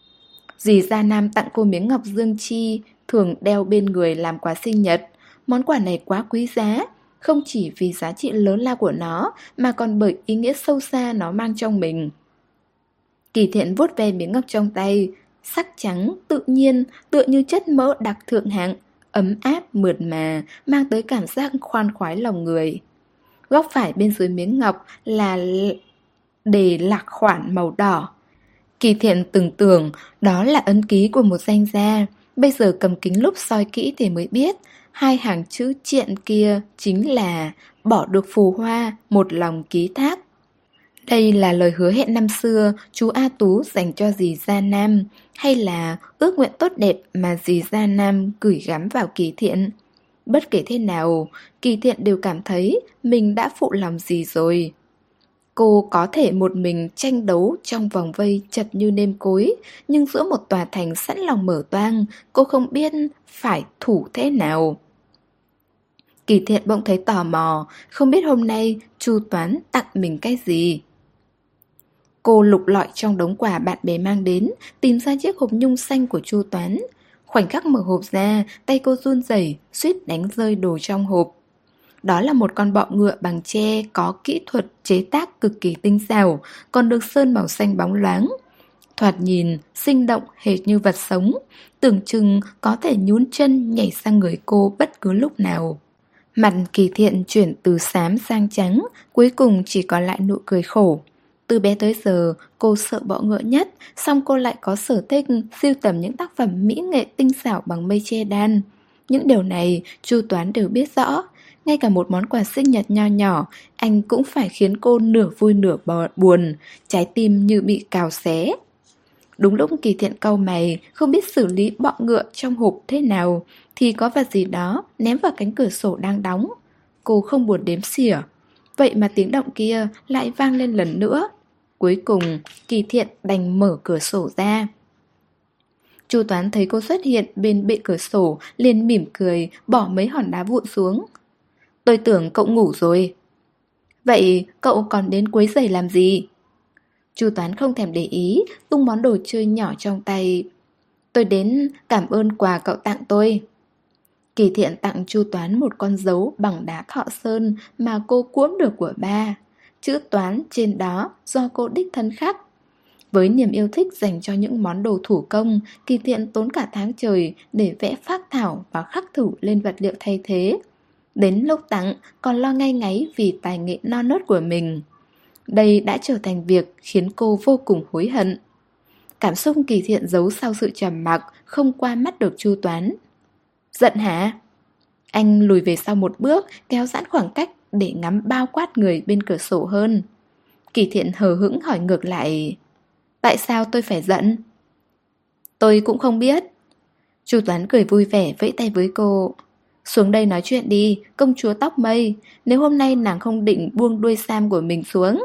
Dì Gia Nam tặng cô miếng ngọc dương chi, thường đeo bên người làm quà sinh nhật. Món quà này quá quý giá, không chỉ vì giá trị lớn lao của nó, mà còn bởi ý nghĩa sâu xa nó mang trong mình. Kỳ Thiện vuốt ve miếng ngọc trong tay, sắc trắng, tự nhiên, tựa như chất mỡ đặc thượng hạng, ấm áp, mượt mà, mang tới cảm giác khoan khoái lòng người. Góc phải bên dưới miếng ngọc là đề lạc khoản màu đỏ. Kỳ Thiện từng tưởng đó là ấn ký của một danh gia, bây giờ cầm kính lúp soi kỹ thì mới biết, hai hàng chữ triện kia chính là bỏ được phù hoa, một lòng ký thác. Đây là lời hứa hẹn năm xưa chú A Tú dành cho dì Gia Nam, hay là ước nguyện tốt đẹp mà dì Gia Nam gửi gắm vào Kỳ Thiện. Bất kể thế nào, Kỳ Thiện đều cảm thấy mình đã phụ lòng dì rồi. Cô có thể một mình tranh đấu trong vòng vây chật như nêm cối, nhưng giữa một tòa thành sẵn lòng mở toang, cô không biết phải thủ thế nào. Kỳ Thiện bỗng thấy tò mò, không biết hôm nay Chu Toán tặng mình cái gì. Cô lục lọi trong đống quà bạn bè mang đến, tìm ra chiếc hộp nhung xanh của Chu Toán. Khoảnh khắc mở hộp ra, tay cô run rẩy, suýt đánh rơi đồ trong hộp. Đó là một con bọ ngựa bằng tre có kỹ thuật chế tác cực kỳ tinh xảo, còn được sơn màu xanh bóng loáng. Thoạt nhìn, sinh động hệt như vật sống, tưởng chừng có thể nhún chân nhảy sang người cô bất cứ lúc nào. Mặt Kỳ Thiện chuyển từ xám sang trắng, cuối cùng chỉ còn lại nụ cười khổ. Từ bé tới giờ, cô sợ bọ ngựa nhất, song cô lại có sở thích sưu tầm những tác phẩm mỹ nghệ tinh xảo bằng mây che đan. Những điều này, Chu Toán đều biết rõ. Ngay cả một món quà sinh nhật nho nhỏ, anh cũng phải khiến cô nửa vui nửa buồn, trái tim như bị cào xé. Đúng lúc Kỳ Thiện cau mày, không biết xử lý bọ ngựa trong hộp thế nào, thì có vật gì đó ném vào cánh cửa sổ đang đóng. Cô không buồn đếm xỉa. Vậy mà tiếng động kia lại vang lên lần nữa. Cuối cùng, Kỳ Thiện đành mở cửa sổ ra. Chu Toán thấy cô xuất hiện bên bệ cửa sổ, liền mỉm cười, bỏ mấy hòn đá vụn xuống. Tôi tưởng cậu ngủ rồi. Vậy cậu còn đến quấy rầy làm gì? Chu Toán không thèm để ý, tung món đồ chơi nhỏ trong tay. Tôi đến cảm ơn quà cậu tặng tôi. Kỳ Thiện tặng Chu Toán một con dấu bằng đá Thọ Sơn mà cô cuỗm được của ba. Chữ Toán trên đó do cô đích thân khắc. Với niềm yêu thích dành cho những món đồ thủ công, Kỳ Thiện tốn cả tháng trời để vẽ phác thảo và khắc thử lên vật liệu thay thế. Đến lúc tặng còn lo ngay ngáy vì tài nghệ non nớt của mình. Đây đã trở thành việc khiến cô vô cùng hối hận. Cảm xúc Kỳ Thiện giấu sau sự trầm mặc, không qua mắt được Chu Toán. Giận hả? Anh lùi về sau một bước, kéo giãn khoảng cách để ngắm bao quát người bên cửa sổ hơn. Kỳ Thiện hờ hững hỏi ngược lại. Tại sao tôi phải giận? Tôi cũng không biết. Chu Toán cười vui vẻ vẫy tay với cô. Xuống đây nói chuyện đi, công chúa tóc mây. Nếu hôm nay nàng không định buông đuôi sam của mình xuống.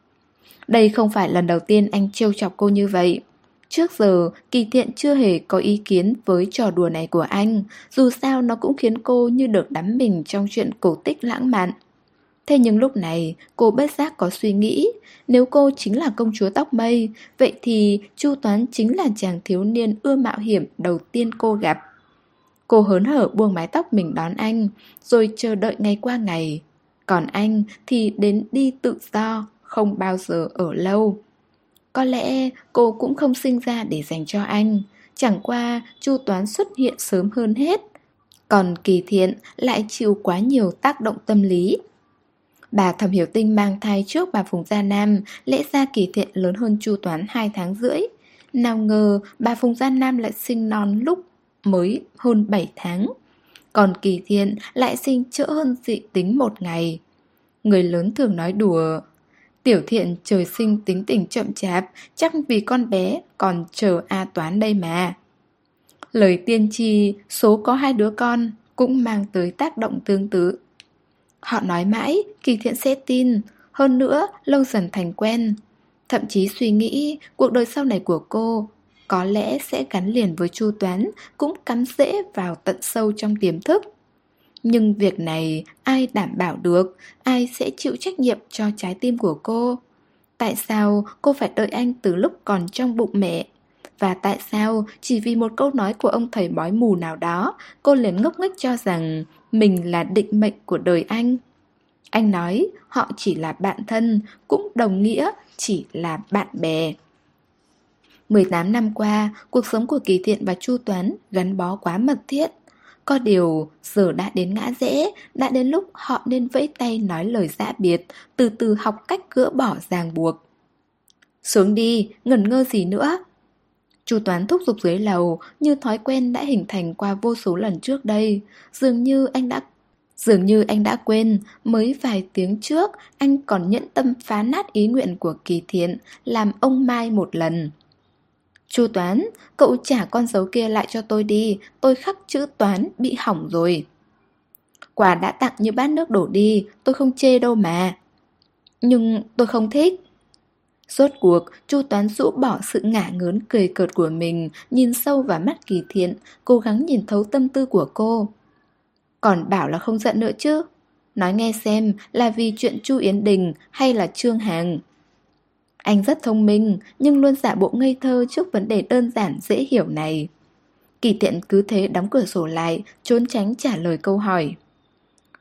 Đây không phải lần đầu tiên anh trêu chọc cô như vậy. Trước giờ, Kỳ Thiện chưa hề có ý kiến với trò đùa này của anh. Dù sao nó cũng khiến cô như được đắm mình trong chuyện cổ tích lãng mạn. Thế nhưng lúc này, cô bất giác có suy nghĩ. Nếu cô chính là công chúa tóc mây, vậy thì Chu Toán chính là chàng thiếu niên ưa mạo hiểm đầu tiên cô gặp. Cô hớn hở buông mái tóc mình đón anh, rồi chờ đợi ngày qua ngày. Còn anh thì đến đi tự do, không bao giờ ở lâu. Có lẽ cô cũng không sinh ra để dành cho anh. Chẳng qua Chu Toán xuất hiện sớm hơn hết. Còn Kỳ Thiện lại chịu quá nhiều tác động tâm lý. Bà Thẩm Hiểu Tinh mang thai trước bà Phùng Gia Nam, lẽ ra Kỳ Thiện lớn hơn Chu Toán 2 tháng rưỡi. Nào ngờ bà Phùng Gia Nam lại sinh non lúc mới hơn 7 tháng. Còn Kỳ Thiện lại sinh trễ hơn dị tính 1 ngày. Người lớn thường nói đùa, Tiểu Thiện trời sinh tính tình chậm chạp, chắc vì con bé còn chờ A Toán đây mà. Lời tiên tri số có 2 đứa con cũng mang tới tác động tương tự. Họ nói mãi, Kỳ Thiện sẽ tin, hơn nữa lâu dần thành quen. Thậm chí suy nghĩ cuộc đời sau này của cô có lẽ sẽ gắn liền với Chu Toán, cũng cắm rễ vào tận sâu trong tiềm thức. Nhưng việc này ai đảm bảo được, ai sẽ chịu trách nhiệm cho trái tim của cô? Tại sao cô phải đợi anh từ lúc còn trong bụng mẹ? Và tại sao chỉ vì một câu nói của ông thầy bói mù nào đó, cô liền ngốc nghếch cho rằng mình là định mệnh của đời anh? Anh nói họ chỉ là bạn thân, cũng đồng nghĩa chỉ là bạn bè. 18 năm qua, cuộc sống của Kỳ Thiện và Chu Toán gắn bó quá mật thiết. Có điều, giờ đã đến ngã rẽ, đã đến lúc họ nên vẫy tay nói lời giã biệt, từ từ học cách gỡ bỏ ràng buộc. Xuống đi, ngẩn ngơ gì nữa? Chu Toán thúc giục dưới lầu, như thói quen đã hình thành qua vô số lần trước đây. Dường như anh đã quên, mới vài tiếng trước, anh còn nhẫn tâm phá nát ý nguyện của Kỳ Thiện, làm ông Mai một lần. Chu Toán, cậu trả con dấu kia lại cho tôi đi, tôi khắc chữ Toán bị hỏng rồi. Quà đã tặng như bát nước đổ đi, tôi không chê đâu mà. Nhưng tôi không thích. Rốt cuộc, Chu Toán rũ bỏ sự ngả ngớn cười cợt của mình, nhìn sâu vào mắt Kỳ Thiện, cố gắng nhìn thấu tâm tư của cô. Còn bảo là không giận nữa chứ? Nói nghe xem, là vì chuyện Chu Yến Đình hay là Trương Hằng? Anh rất thông minh, nhưng luôn giả bộ ngây thơ trước vấn đề đơn giản dễ hiểu này. Kỳ Thiện cứ thế đóng cửa sổ lại, trốn tránh trả lời câu hỏi.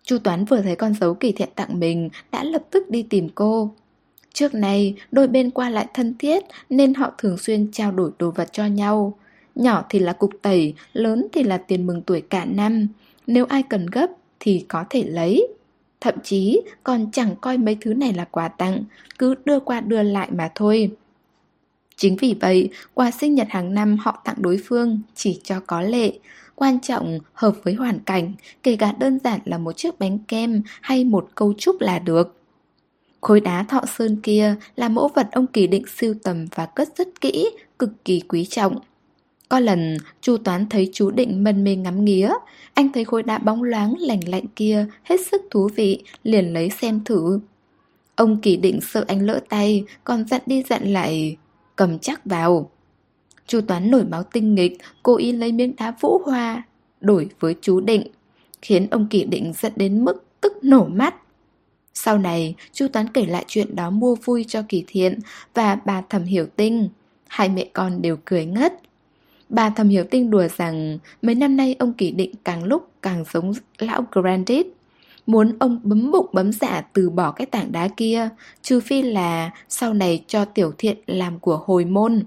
Chu Toán vừa thấy con dấu Kỳ Thiện tặng mình đã lập tức đi tìm cô. Trước này, đôi bên qua lại thân thiết nên họ thường xuyên trao đổi đồ vật cho nhau. Nhỏ thì là cục tẩy, lớn thì là tiền mừng tuổi cả năm. Nếu ai cần gấp thì có thể lấy. Thậm chí còn chẳng coi mấy thứ này là quà tặng, cứ đưa qua đưa lại mà thôi. Chính vì vậy, quà sinh nhật hàng năm họ tặng đối phương chỉ cho có lệ. Quan trọng hợp với hoàn cảnh, kể cả đơn giản là một chiếc bánh kem hay một câu chúc là được. Khối đá Thọ Sơn kia là mẫu vật ông Kỳ Định sưu tầm và cất rất kỹ, cực kỳ quý trọng. Có lần Chu Toán thấy chú Định mân mê ngắm nghía, anh thấy khối đá bóng loáng lành lạnh kia hết sức thú vị, liền lấy xem thử. Ông Kỳ Định sợ anh lỡ tay, còn dặn đi dặn lại, cầm chắc vào. Chu Toán nổi máu tinh nghịch, cố ý lấy miếng đá vũ hoa đổi với chú Định, khiến ông Kỳ Định giận đến mức tức nổ mắt. Sau này, Chu Toán kể lại chuyện đó mua vui cho Kỳ Thiện và bà Thẩm Hiểu Tinh. Hai mẹ con đều cười ngất. Bà Thẩm Hiểu Tinh đùa rằng mấy năm nay ông Kỳ Định càng lúc càng giống lão Grandit. Muốn ông bấm bụng bấm dạ từ bỏ cái tảng đá kia, trừ phi là sau này cho Tiểu Thiện làm của hồi môn.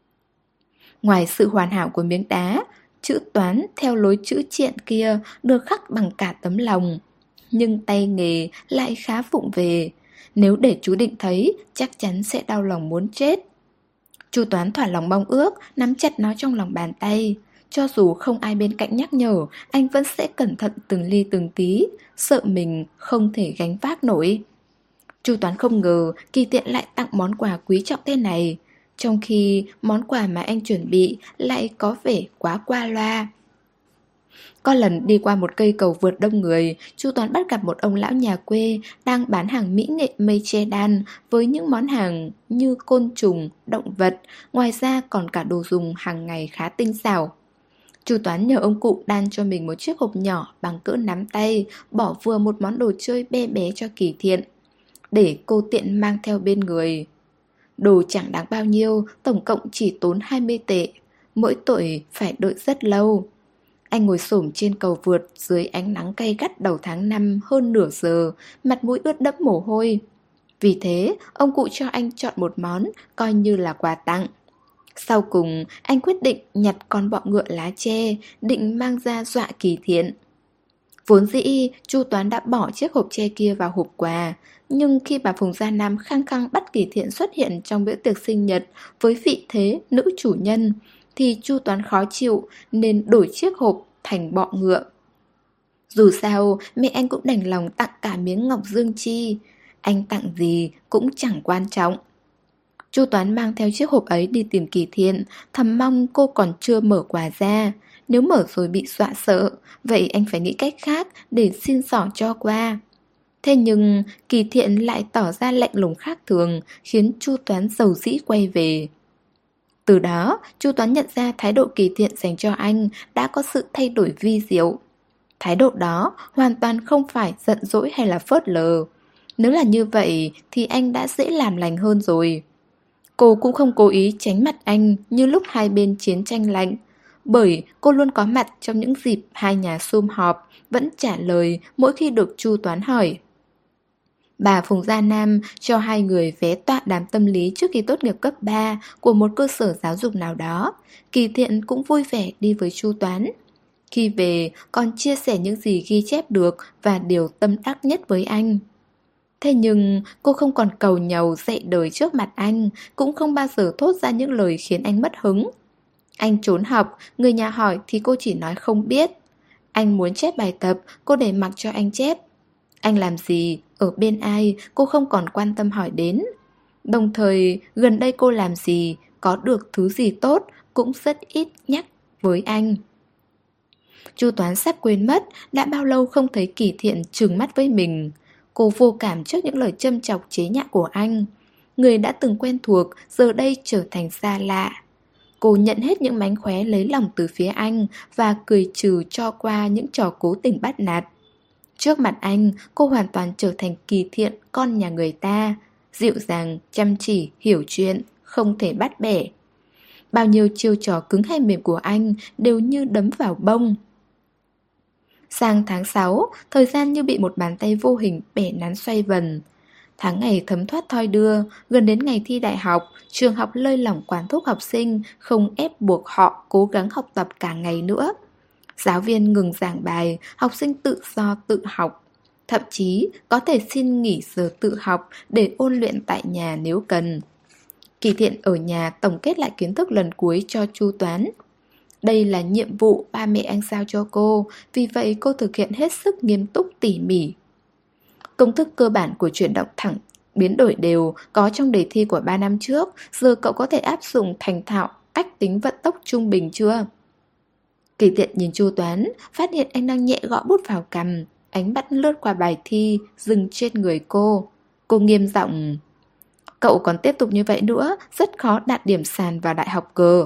Ngoài sự hoàn hảo của miếng đá, chữ Toán theo lối chữ triện kia được khắc bằng cả tấm lòng. Nhưng tay nghề lại khá vụng về. Nếu để chú Định thấy, chắc chắn sẽ đau lòng muốn chết. Chu Toán thỏa lòng mong ước, nắm chặt nó trong lòng bàn tay. Cho dù không ai bên cạnh nhắc nhở, anh vẫn sẽ cẩn thận từng ly từng tí, sợ mình không thể gánh vác nổi. Chu Toán không ngờ Kỳ Tiện lại tặng món quà quý trọng thế này, trong khi món quà mà anh chuẩn bị lại có vẻ quá qua loa. Có lần đi qua một cây cầu vượt đông người, Chu Toán bắt gặp một ông lão nhà quê đang bán hàng mỹ nghệ mây che đan với những món hàng như côn trùng, động vật, ngoài ra còn cả đồ dùng hàng ngày khá tinh xảo. Chu Toán nhờ ông cụ đan cho mình một chiếc hộp nhỏ bằng cỡ nắm tay, bỏ vừa một món đồ chơi bé bé cho Kỳ Thiện, để cô tiện mang theo bên người. Đồ chẳng đáng bao nhiêu, tổng cộng chỉ tốn 20 tệ, mỗi tội phải đợi rất lâu. Anh ngồi xổm trên cầu vượt dưới ánh nắng gay gắt đầu tháng 5 hơn nửa giờ, mặt mũi ướt đẫm mồ hôi. Vì thế, ông cụ cho anh chọn một món, coi như là quà tặng. Sau cùng, anh quyết định nhặt con bọ ngựa lá tre, định mang ra dọa Kỳ Thiện. Vốn dĩ, Chu Toán đã bỏ chiếc hộp tre kia vào hộp quà, nhưng khi bà Phùng Gia Nam khăng khăng bắt Kỳ Thiện xuất hiện trong bữa tiệc sinh nhật với vị thế nữ chủ nhân, thì Chu Toán khó chịu nên đổi chiếc hộp thành bọ ngựa. Dù sao, mẹ anh cũng đành lòng tặng cả miếng ngọc dương chi, anh tặng gì cũng chẳng quan trọng. Chu Toán mang theo chiếc hộp ấy đi tìm Kỳ Thiện, thầm mong cô còn chưa mở quà ra. Nếu mở rồi bị dọa sợ, vậy anh phải nghĩ cách khác để xin xỏ cho qua. Thế nhưng Kỳ Thiện lại tỏ ra lạnh lùng khác thường, khiến Chu Toán dầu dĩ quay về. Từ đó, Chu Toán nhận ra thái độ Kỳ Thiện dành cho anh đã có sự thay đổi vi diệu. Thái độ đó hoàn toàn không phải giận dỗi hay là phớt lờ. Nếu là như vậy thì anh đã dễ làm lành hơn rồi. Cô cũng không cố ý tránh mặt anh như lúc hai bên chiến tranh lạnh, bởi cô luôn có mặt trong những dịp hai nhà sum họp, vẫn trả lời mỗi khi được Chu Toán hỏi. Bà Phùng Gia Nam cho hai người vé tọa đàm tâm lý trước khi tốt nghiệp cấp 3 của một cơ sở giáo dục nào đó. Kỳ Thiện cũng vui vẻ đi với Chu Toán. Khi về còn chia sẻ những gì ghi chép được và điều tâm đắc nhất với anh. Thế nhưng cô không còn cầu nhàu dạy đời trước mặt anh, cũng không bao giờ thốt ra những lời khiến anh mất hứng. Anh trốn học, người nhà hỏi thì cô chỉ nói không biết. Anh muốn chép bài tập, cô để mặc cho anh chép. Anh làm gì, ở bên ai, cô không còn quan tâm hỏi đến. Đồng thời, gần đây cô làm gì, có được thứ gì tốt, cũng rất ít nhắc với anh. Chu Toán sắp quên mất, đã bao lâu không thấy Kỳ Thiện trừng mắt với mình. Cô vô cảm trước những lời châm chọc chế nhạo của anh. Người đã từng quen thuộc, giờ đây trở thành xa lạ. Cô nhận hết những mánh khóe lấy lòng từ phía anh và cười trừ cho qua những trò cố tình bắt nạt. Trước mặt anh, cô hoàn toàn trở thành Kỳ Thiện, con nhà người ta, dịu dàng, chăm chỉ, hiểu chuyện, không thể bắt bẻ. Bao nhiêu chiêu trò cứng hay mềm của anh đều như đấm vào bông. Sang tháng 6, thời gian như bị một bàn tay vô hình bẻ nắn xoay vần. Tháng ngày thấm thoát thoi đưa, gần đến ngày thi đại học, trường học lơi lỏng quản thúc học sinh, không ép buộc họ cố gắng học tập cả ngày nữa. Giáo viên ngừng giảng bài, học sinh tự do tự học. Thậm chí có thể xin nghỉ giờ tự học để ôn luyện tại nhà nếu cần. Kỳ Thiện ở nhà tổng kết lại kiến thức lần cuối cho Chu Toán. Đây là nhiệm vụ ba mẹ anh giao cho cô, vì vậy cô thực hiện hết sức nghiêm túc tỉ mỉ. Công thức cơ bản của chuyển động thẳng biến đổi đều có trong đề thi của 3 năm trước, giờ cậu có thể áp dụng thành thạo cách tính vận tốc trung bình chưa? Kỳ Thiện nhìn Chu Toán, phát hiện anh đang nhẹ gõ bút vào cằm, ánh mắt lướt qua bài thi, dừng trên người cô. Cô nghiêm giọng: cậu còn tiếp tục như vậy nữa, rất khó đạt điểm sàn vào đại học cơ.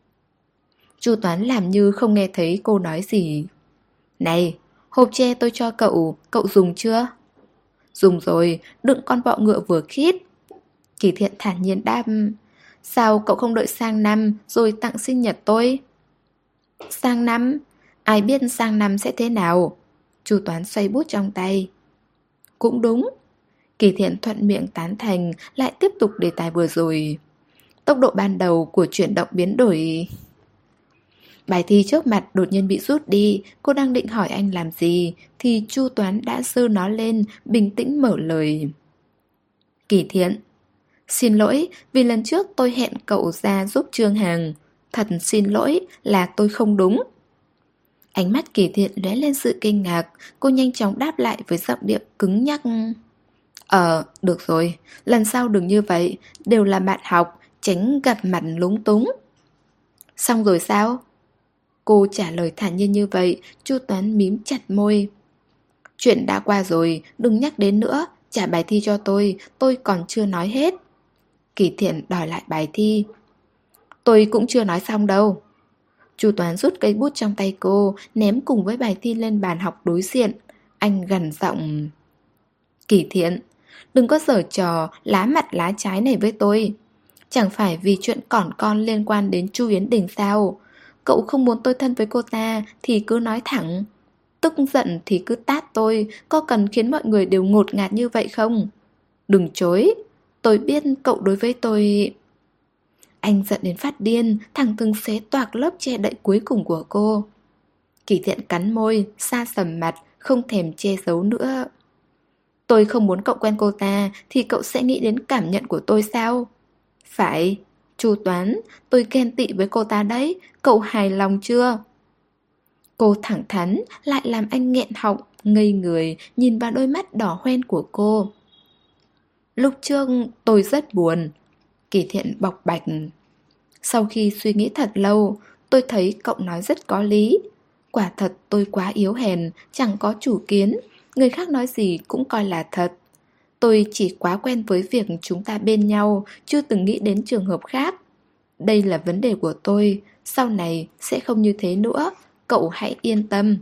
Chu Toán làm như không nghe thấy cô nói gì. Này, hộp tre tôi cho cậu, cậu dùng chưa? Dùng rồi, đựng con bọ ngựa vừa khít. Kỳ Thiện thản nhiên đáp: sao cậu không đợi sang năm rồi tặng sinh nhật tôi? Sang năm? Ai biết sang năm sẽ thế nào? Chu Toán xoay bút trong tay. Cũng đúng. Kỳ Thiện thuận miệng tán thành, lại tiếp tục đề tài vừa rồi. Tốc độ ban đầu của chuyển động biến đổi. Bài thi trước mặt đột nhiên bị rút đi, cô đang định hỏi anh làm gì thì Chu Toán đã giơ nó lên, bình tĩnh mở lời. Kỳ Thiện, xin lỗi vì lần trước tôi hẹn cậu ra giúp Trương Hằng. Thật xin lỗi là tôi không đúng. Ánh mắt Kỳ Thiện lóe lên sự kinh ngạc, cô nhanh chóng đáp lại với giọng điệu cứng nhắc. Được rồi, lần sau đừng như vậy, đều là bạn học, tránh gặp mặt lúng túng. Xong rồi sao? Cô trả lời thản nhiên như vậy, Chu Toán mím chặt môi. Chuyện đã qua rồi, đừng nhắc đến nữa, trả bài thi cho tôi còn chưa nói hết. Kỳ Thiện đòi lại bài thi. Tôi cũng chưa nói xong đâu. Chu Toán rút cây bút trong tay cô, ném cùng với bài thi lên bàn học đối diện. Anh gằn giọng: Kỳ Thiện, đừng có giở trò lá mặt lá trái này với tôi. Chẳng phải vì chuyện cỏn con liên quan đến Chu Yến Đình sao? Cậu không muốn tôi thân với cô ta thì cứ nói thẳng. Tức giận thì cứ tát tôi, có cần khiến mọi người đều ngột ngạt như vậy không? Đừng chối, tôi biết cậu đối với tôi... Anh giận đến phát điên, thẳng thừng xé toạc lớp che đậy cuối cùng của cô. Kỳ Thiện cắn môi, sa sầm mặt, không thèm che giấu nữa. Tôi không muốn cậu quen cô ta thì cậu sẽ nghĩ đến cảm nhận của tôi sao? Phải, Chu Toán, tôi ghen tị với cô ta đấy, cậu hài lòng chưa? Cô thẳng thắn, lại làm anh nghẹn họng, ngây người, nhìn vào đôi mắt đỏ hoen của cô. Lúc trước tôi rất buồn. Kỳ Thiện bộc bạch. Sau khi suy nghĩ thật lâu, tôi thấy cậu nói rất có lý. Quả thật tôi quá yếu hèn, chẳng có chủ kiến, người khác nói gì cũng coi là thật. Tôi chỉ quá quen với việc chúng ta bên nhau, chưa từng nghĩ đến trường hợp khác. Đây là vấn đề của tôi, sau này sẽ không như thế nữa, cậu hãy yên tâm.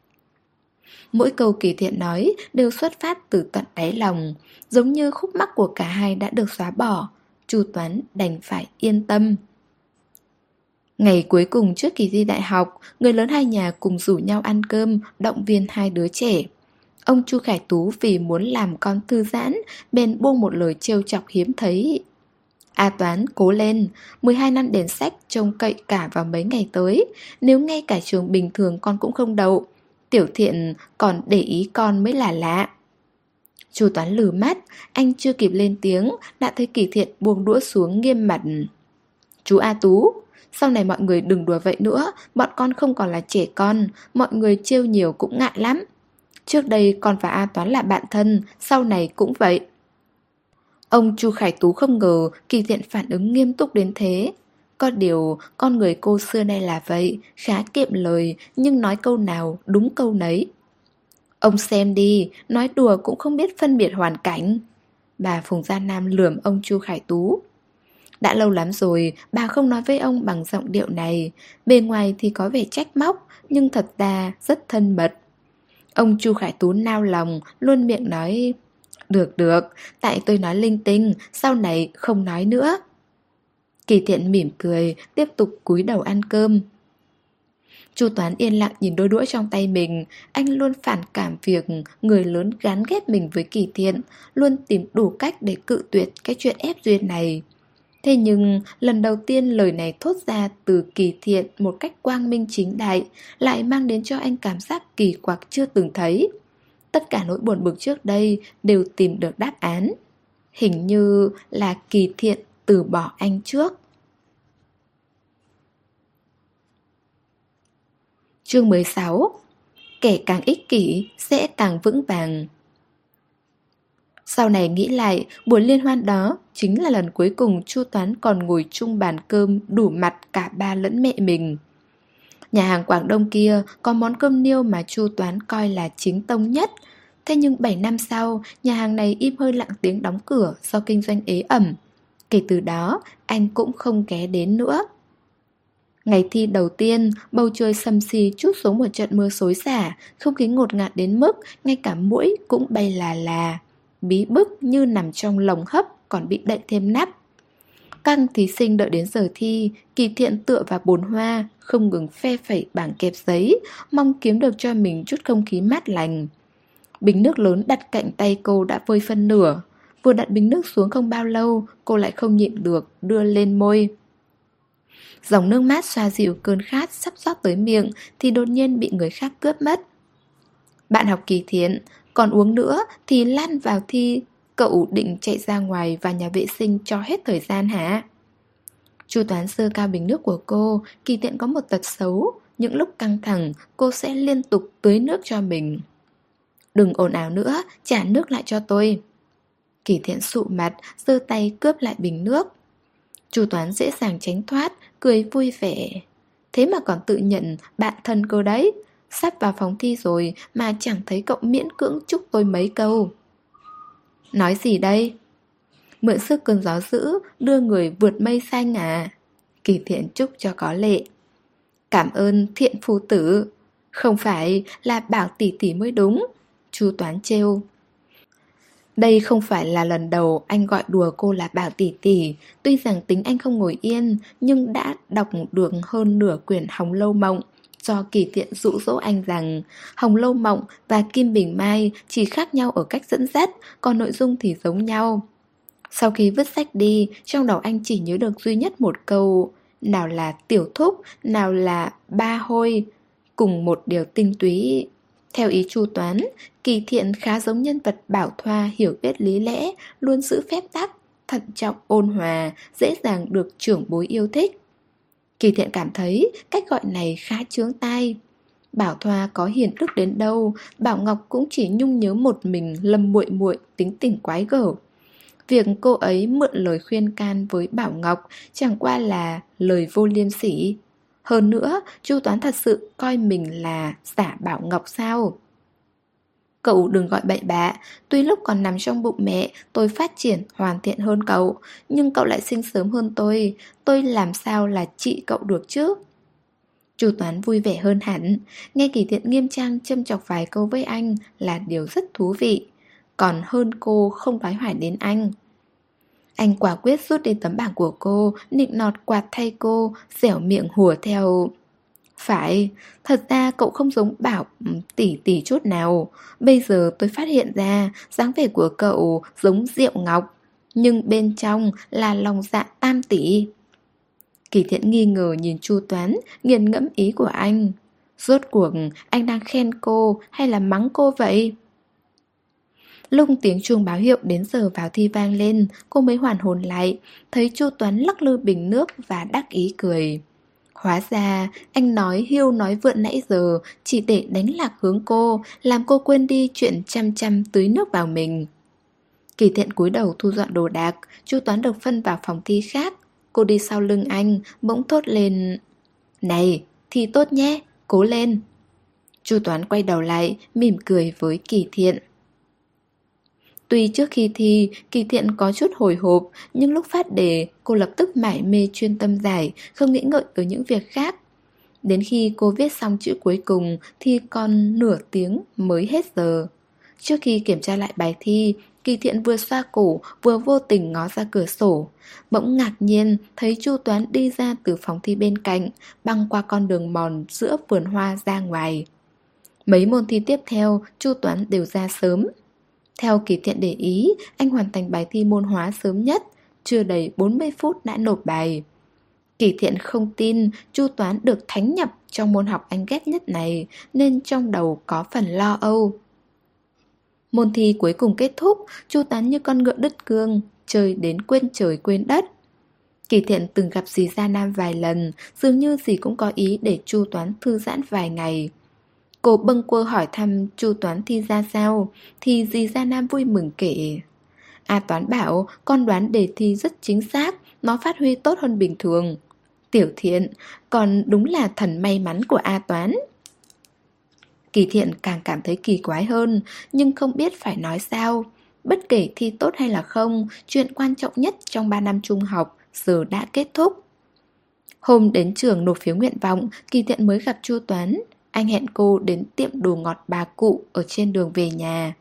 Mỗi câu Kỳ Thiện nói đều xuất phát từ tận đáy lòng, giống như khúc mắc của cả hai đã được xóa bỏ. Chu Toán đành phải yên tâm. Ngày cuối cùng trước kỳ thi đại học, người lớn hai nhà cùng rủ nhau ăn cơm, động viên hai đứa trẻ. Ông Chu Khải Tú vì muốn làm con thư giãn, bèn buông một lời trêu chọc hiếm thấy. A Toán cố lên, 12 năm đèn sách trông cậy cả vào mấy ngày tới. Nếu ngay cả trường bình thường con cũng không đậu, Tiểu Thiện còn để ý con mới là lạ. Chu Toán lừ mắt, anh chưa kịp lên tiếng đã thấy Kỳ Thiện buông đũa xuống nghiêm mặt. Chú A Tú, sau này mọi người đừng đùa vậy nữa, bọn con không còn là trẻ con, mọi người trêu nhiều cũng ngại lắm. Trước đây con và A Toán là bạn thân, sau này cũng vậy. Ông Chu Khải Tú không ngờ Kỳ Thiện phản ứng nghiêm túc đến thế. Có điều, con người cô xưa nay là vậy, khá kiệm lời, nhưng nói câu nào đúng câu nấy. Ông xem đi, nói đùa cũng không biết phân biệt hoàn cảnh. Bà Phùng Gia Nam lườm ông Chu Khải Tú. Đã lâu lắm rồi, bà không nói với ông bằng giọng điệu này. Bề ngoài thì có vẻ trách móc, nhưng thật ra rất thân mật. Ông Chu Khải Tú nao lòng, luôn miệng nói: Được được, tại tôi nói linh tinh, sau này không nói nữa. Kỳ Thiện mỉm cười, tiếp tục cúi đầu ăn cơm. Chu Toán yên lặng nhìn đôi đũa trong tay mình. Anh luôn phản cảm việc người lớn gán ghép mình với Kỳ Thiện, luôn tìm đủ cách để cự tuyệt cái chuyện ép duyên này. Thế nhưng lần đầu tiên lời này thốt ra từ Kỳ Thiện một cách quang minh chính đại lại mang đến cho anh cảm giác kỳ quặc chưa từng thấy. Tất cả nỗi buồn bực trước đây đều tìm được đáp án. Hình như là Kỳ Thiện từ bỏ anh trước. Chương 16. Kẻ càng ích kỷ sẽ càng vững vàng. Sau này nghĩ lại, buổi liên hoan đó chính là lần cuối cùng Chu Toán còn ngồi chung bàn cơm đủ mặt cả ba lẫn mẹ mình. Nhà hàng Quảng Đông kia có món cơm niêu mà Chu Toán coi là chính tông nhất. Thế nhưng 7 năm sau, nhà hàng này im hơi lặng tiếng đóng cửa do kinh doanh ế ẩm. Kể từ đó, anh cũng không ghé đến nữa. Ngày thi đầu tiên, bầu trời sầm xì trút xuống một trận mưa xối xả, không khí ngột ngạt đến mức ngay cả muỗi cũng bay là. Bí bức như nằm trong lồng hấp còn bị đậy thêm nắp. Các thí sinh đợi đến giờ thi, Kỳ Thiện tựa vào bồn hoa, không ngừng phe phẩy bảng kẹp giấy, mong kiếm được cho mình chút không khí mát lành. Bình nước lớn đặt cạnh tay cô đã vơi phân nửa. Vừa đặt bình nước xuống không bao lâu, cô lại không nhịn được, đưa lên môi. Dòng nước mát xoa dịu cơn khát sắp rót tới miệng thì đột nhiên bị người khác cướp mất. Bạn học Kỳ Thiện, còn uống nữa thì lăn vào thi. Cậu định chạy ra ngoài và nhà vệ sinh cho hết thời gian hả? Chu Toán giơ cao bình nước của cô. Kỳ Thiện có một tật xấu, những lúc căng thẳng cô sẽ liên tục tưới nước cho mình. Đừng ồn ào nữa, trả nước lại cho tôi. Kỳ Thiện sụ mặt, giơ tay cướp lại bình nước. Chu Toán dễ dàng tránh thoát, cười vui vẻ. Thế mà còn tự nhận bạn thân cơ đấy. Sắp vào phòng thi rồi mà chẳng thấy cậu miễn cưỡng chúc tôi mấy câu. Nói gì đây? Mượn sức cơn gió dữ, đưa người vượt mây xanh à? Kỳ Thiện chúc cho có lệ. Cảm ơn Thiện phu tử. Không phải là bảo tỷ tỷ mới đúng. Chu Toán trêu. Đây không phải là lần đầu anh gọi đùa cô là bảo tỷ tỷ. Tuy rằng tính anh không ngồi yên, nhưng đã đọc được hơn nửa quyển Hồng Lâu Mộng. Do Kỳ Thiện dụ dỗ anh rằng Hồng Lâu Mộng và Kim Bình Mai chỉ khác nhau ở cách dẫn dắt, còn nội dung thì giống nhau. Sau khi vứt sách đi, trong đầu anh chỉ nhớ được duy nhất một câu, nào là tiểu thúc, nào là ba hôi, cùng một điều tinh túy. Theo ý Chu Toán, Kỳ Thiện khá giống nhân vật bảo thoa hiểu biết lý lẽ, luôn giữ phép tắc, thận trọng ôn hòa, dễ dàng được trưởng bối yêu thích. Kỳ Thiện cảm thấy cách gọi này khá chướng tai. Bảo Thoa có hiền đức đến đâu, Bảo Ngọc cũng chỉ nhung nhớ một mình Lâm muội muội tính tình quái gở. Việc cô ấy mượn lời khuyên can với Bảo Ngọc chẳng qua là lời vô liêm sỉ. Hơn nữa, Chu Toán thật sự coi mình là giả Bảo Ngọc sao? Cậu đừng gọi bậy bạ, tuy lúc còn nằm trong bụng mẹ tôi phát triển hoàn thiện hơn cậu, nhưng cậu lại sinh sớm hơn tôi làm sao là chị cậu được chứ? Chu Toán vui vẻ hơn hẳn, nghe Kỳ Thiện nghiêm trang châm chọc vài câu với anh là điều rất thú vị, còn hơn cô không đoái hoài đến anh. Anh quả quyết rút đi tấm bảng của cô, nịnh nọt quạt thay cô, dẻo miệng hùa theo. Phải, thật ra cậu không giống Bảo tỷ tỷ chút nào. Bây giờ tôi phát hiện ra dáng vẻ của cậu giống Diệu Ngọc, nhưng bên trong là lòng dạ tam tỷ. Kỳ Thiện nghi ngờ nhìn Chu Toán, nghiền ngẫm ý của anh. Rốt cuộc anh đang khen cô hay là mắng cô vậy? Lúc tiếng chuông báo hiệu đến giờ vào thi vang lên, cô mới hoàn hồn lại, thấy Chu Toán lắc lư bình nước và đắc ý cười. Hóa ra, anh nói hiu nói vượn nãy giờ chỉ để đánh lạc hướng cô, làm cô quên đi chuyện chăm chăm tưới nước vào mình. Kỳ Thiện cúi đầu thu dọn đồ đạc, Chu Toán được phân vào phòng thi khác. Cô đi sau lưng anh, bỗng thốt lên. Này, thi tốt nhé, cố lên. Chu Toán quay đầu lại, mỉm cười với Kỳ Thiện. Tuy trước khi thi, Kỳ Thiện có chút hồi hộp, nhưng lúc phát đề, cô lập tức mải mê chuyên tâm giải, không nghĩ ngợi tới những việc khác. Đến khi cô viết xong chữ cuối cùng thì còn nửa tiếng mới hết giờ. Trước khi kiểm tra lại bài thi, Kỳ Thiện vừa xoa cổ vừa vô tình ngó ra cửa sổ. Bỗng ngạc nhiên thấy Chu Toán đi ra từ phòng thi bên cạnh, băng qua con đường mòn giữa vườn hoa ra ngoài. Mấy môn thi tiếp theo Chu Toán đều ra sớm. Theo Kỳ Thiện để ý, anh hoàn thành bài thi môn hóa sớm nhất, chưa đầy 40 phút đã nộp bài. Kỳ Thiện không tin Chu Toán được thánh nhập trong môn học anh ghét nhất này, nên trong đầu có phần lo âu. Môn thi cuối cùng kết thúc, Chu Toán như con ngựa đứt cương, chơi đến quên trời quên đất. Kỳ Thiện từng gặp dì Gia Nam vài lần, dường như dì cũng có ý để Chu Toán thư giãn vài ngày. Cô bâng quơ hỏi thăm Chu Toán thi ra sao, thì dì Gia Nam vui mừng kể. A Toán bảo con đoán đề thi rất chính xác, nó phát huy tốt hơn bình thường. Tiểu Thiện, còn đúng là thần may mắn của A Toán. Kỳ Thiện càng cảm thấy kỳ quái hơn, nhưng không biết phải nói sao. Bất kể thi tốt hay là không, chuyện quan trọng nhất trong 3 năm trung học giờ đã kết thúc. Hôm đến trường nộp phiếu nguyện vọng, Kỳ Thiện mới gặp Chu Toán. Anh hẹn cô đến tiệm đồ ngọt bà Cụ ở trên đường về nhà.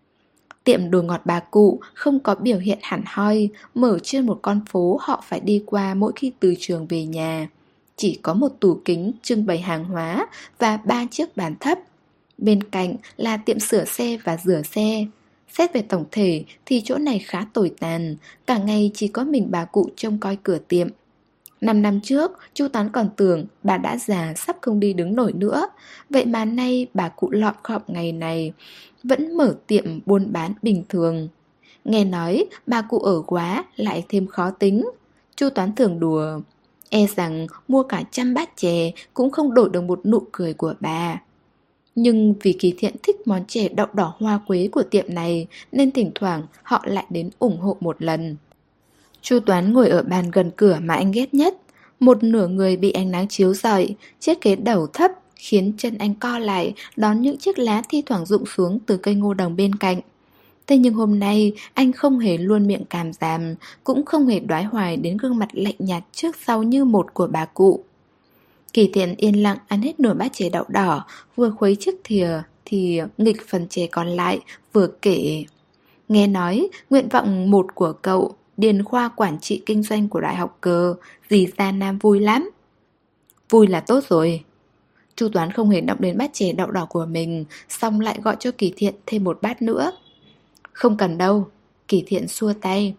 Tiệm đồ ngọt bà Cụ không có biểu hiện hẳn hoi, mở trên một con phố họ phải đi qua mỗi khi từ trường về nhà. Chỉ có một tủ kính trưng bày hàng hóa và 3 chiếc bàn thấp. Bên cạnh là tiệm sửa xe và rửa xe. Xét về tổng thể thì chỗ này khá tồi tàn, cả ngày chỉ có mình bà Cụ trông coi cửa tiệm. 5 năm trước, Chu Toán còn tưởng bà đã già sắp không đi đứng nổi nữa. Vậy mà nay bà Cụ lọm khọm ngày này vẫn mở tiệm buôn bán bình thường. Nghe nói bà Cụ ở quá lại thêm khó tính. Chu Toán thường đùa, e rằng mua cả 100 bát chè cũng không đổi được một nụ cười của bà. Nhưng vì Kỳ Thiện thích món chè đậu đỏ hoa quế của tiệm này, nên thỉnh thoảng họ lại đến ủng hộ một lần. Chu Toán ngồi ở bàn gần cửa mà anh ghét nhất. Một nửa người bị ánh nắng chiếu rọi, chiếc ghế đầu thấp khiến chân anh co lại đón những chiếc lá thi thoảng rụng xuống từ cây ngô đồng bên cạnh. Thế nhưng hôm nay anh không hề luôn miệng càm ràm, cũng không hề đoái hoài đến gương mặt lạnh nhạt trước sau như một của bà Cụ. Kỳ Thiện yên lặng ăn hết nửa bát chè đậu đỏ, vừa khuấy chiếc thìa thì nghịch phần chè còn lại, vừa kể. Nghe nói nguyện vọng 1 của cậu điền khoa quản trị kinh doanh của Đại học Cờ, dì Gia Nam vui lắm. Vui là tốt rồi. Chu Toán không hề động đến bát chè đậu đỏ của mình, xong lại gọi cho Kỳ Thiện thêm một bát nữa. Không cần đâu, Kỳ Thiện xua tay.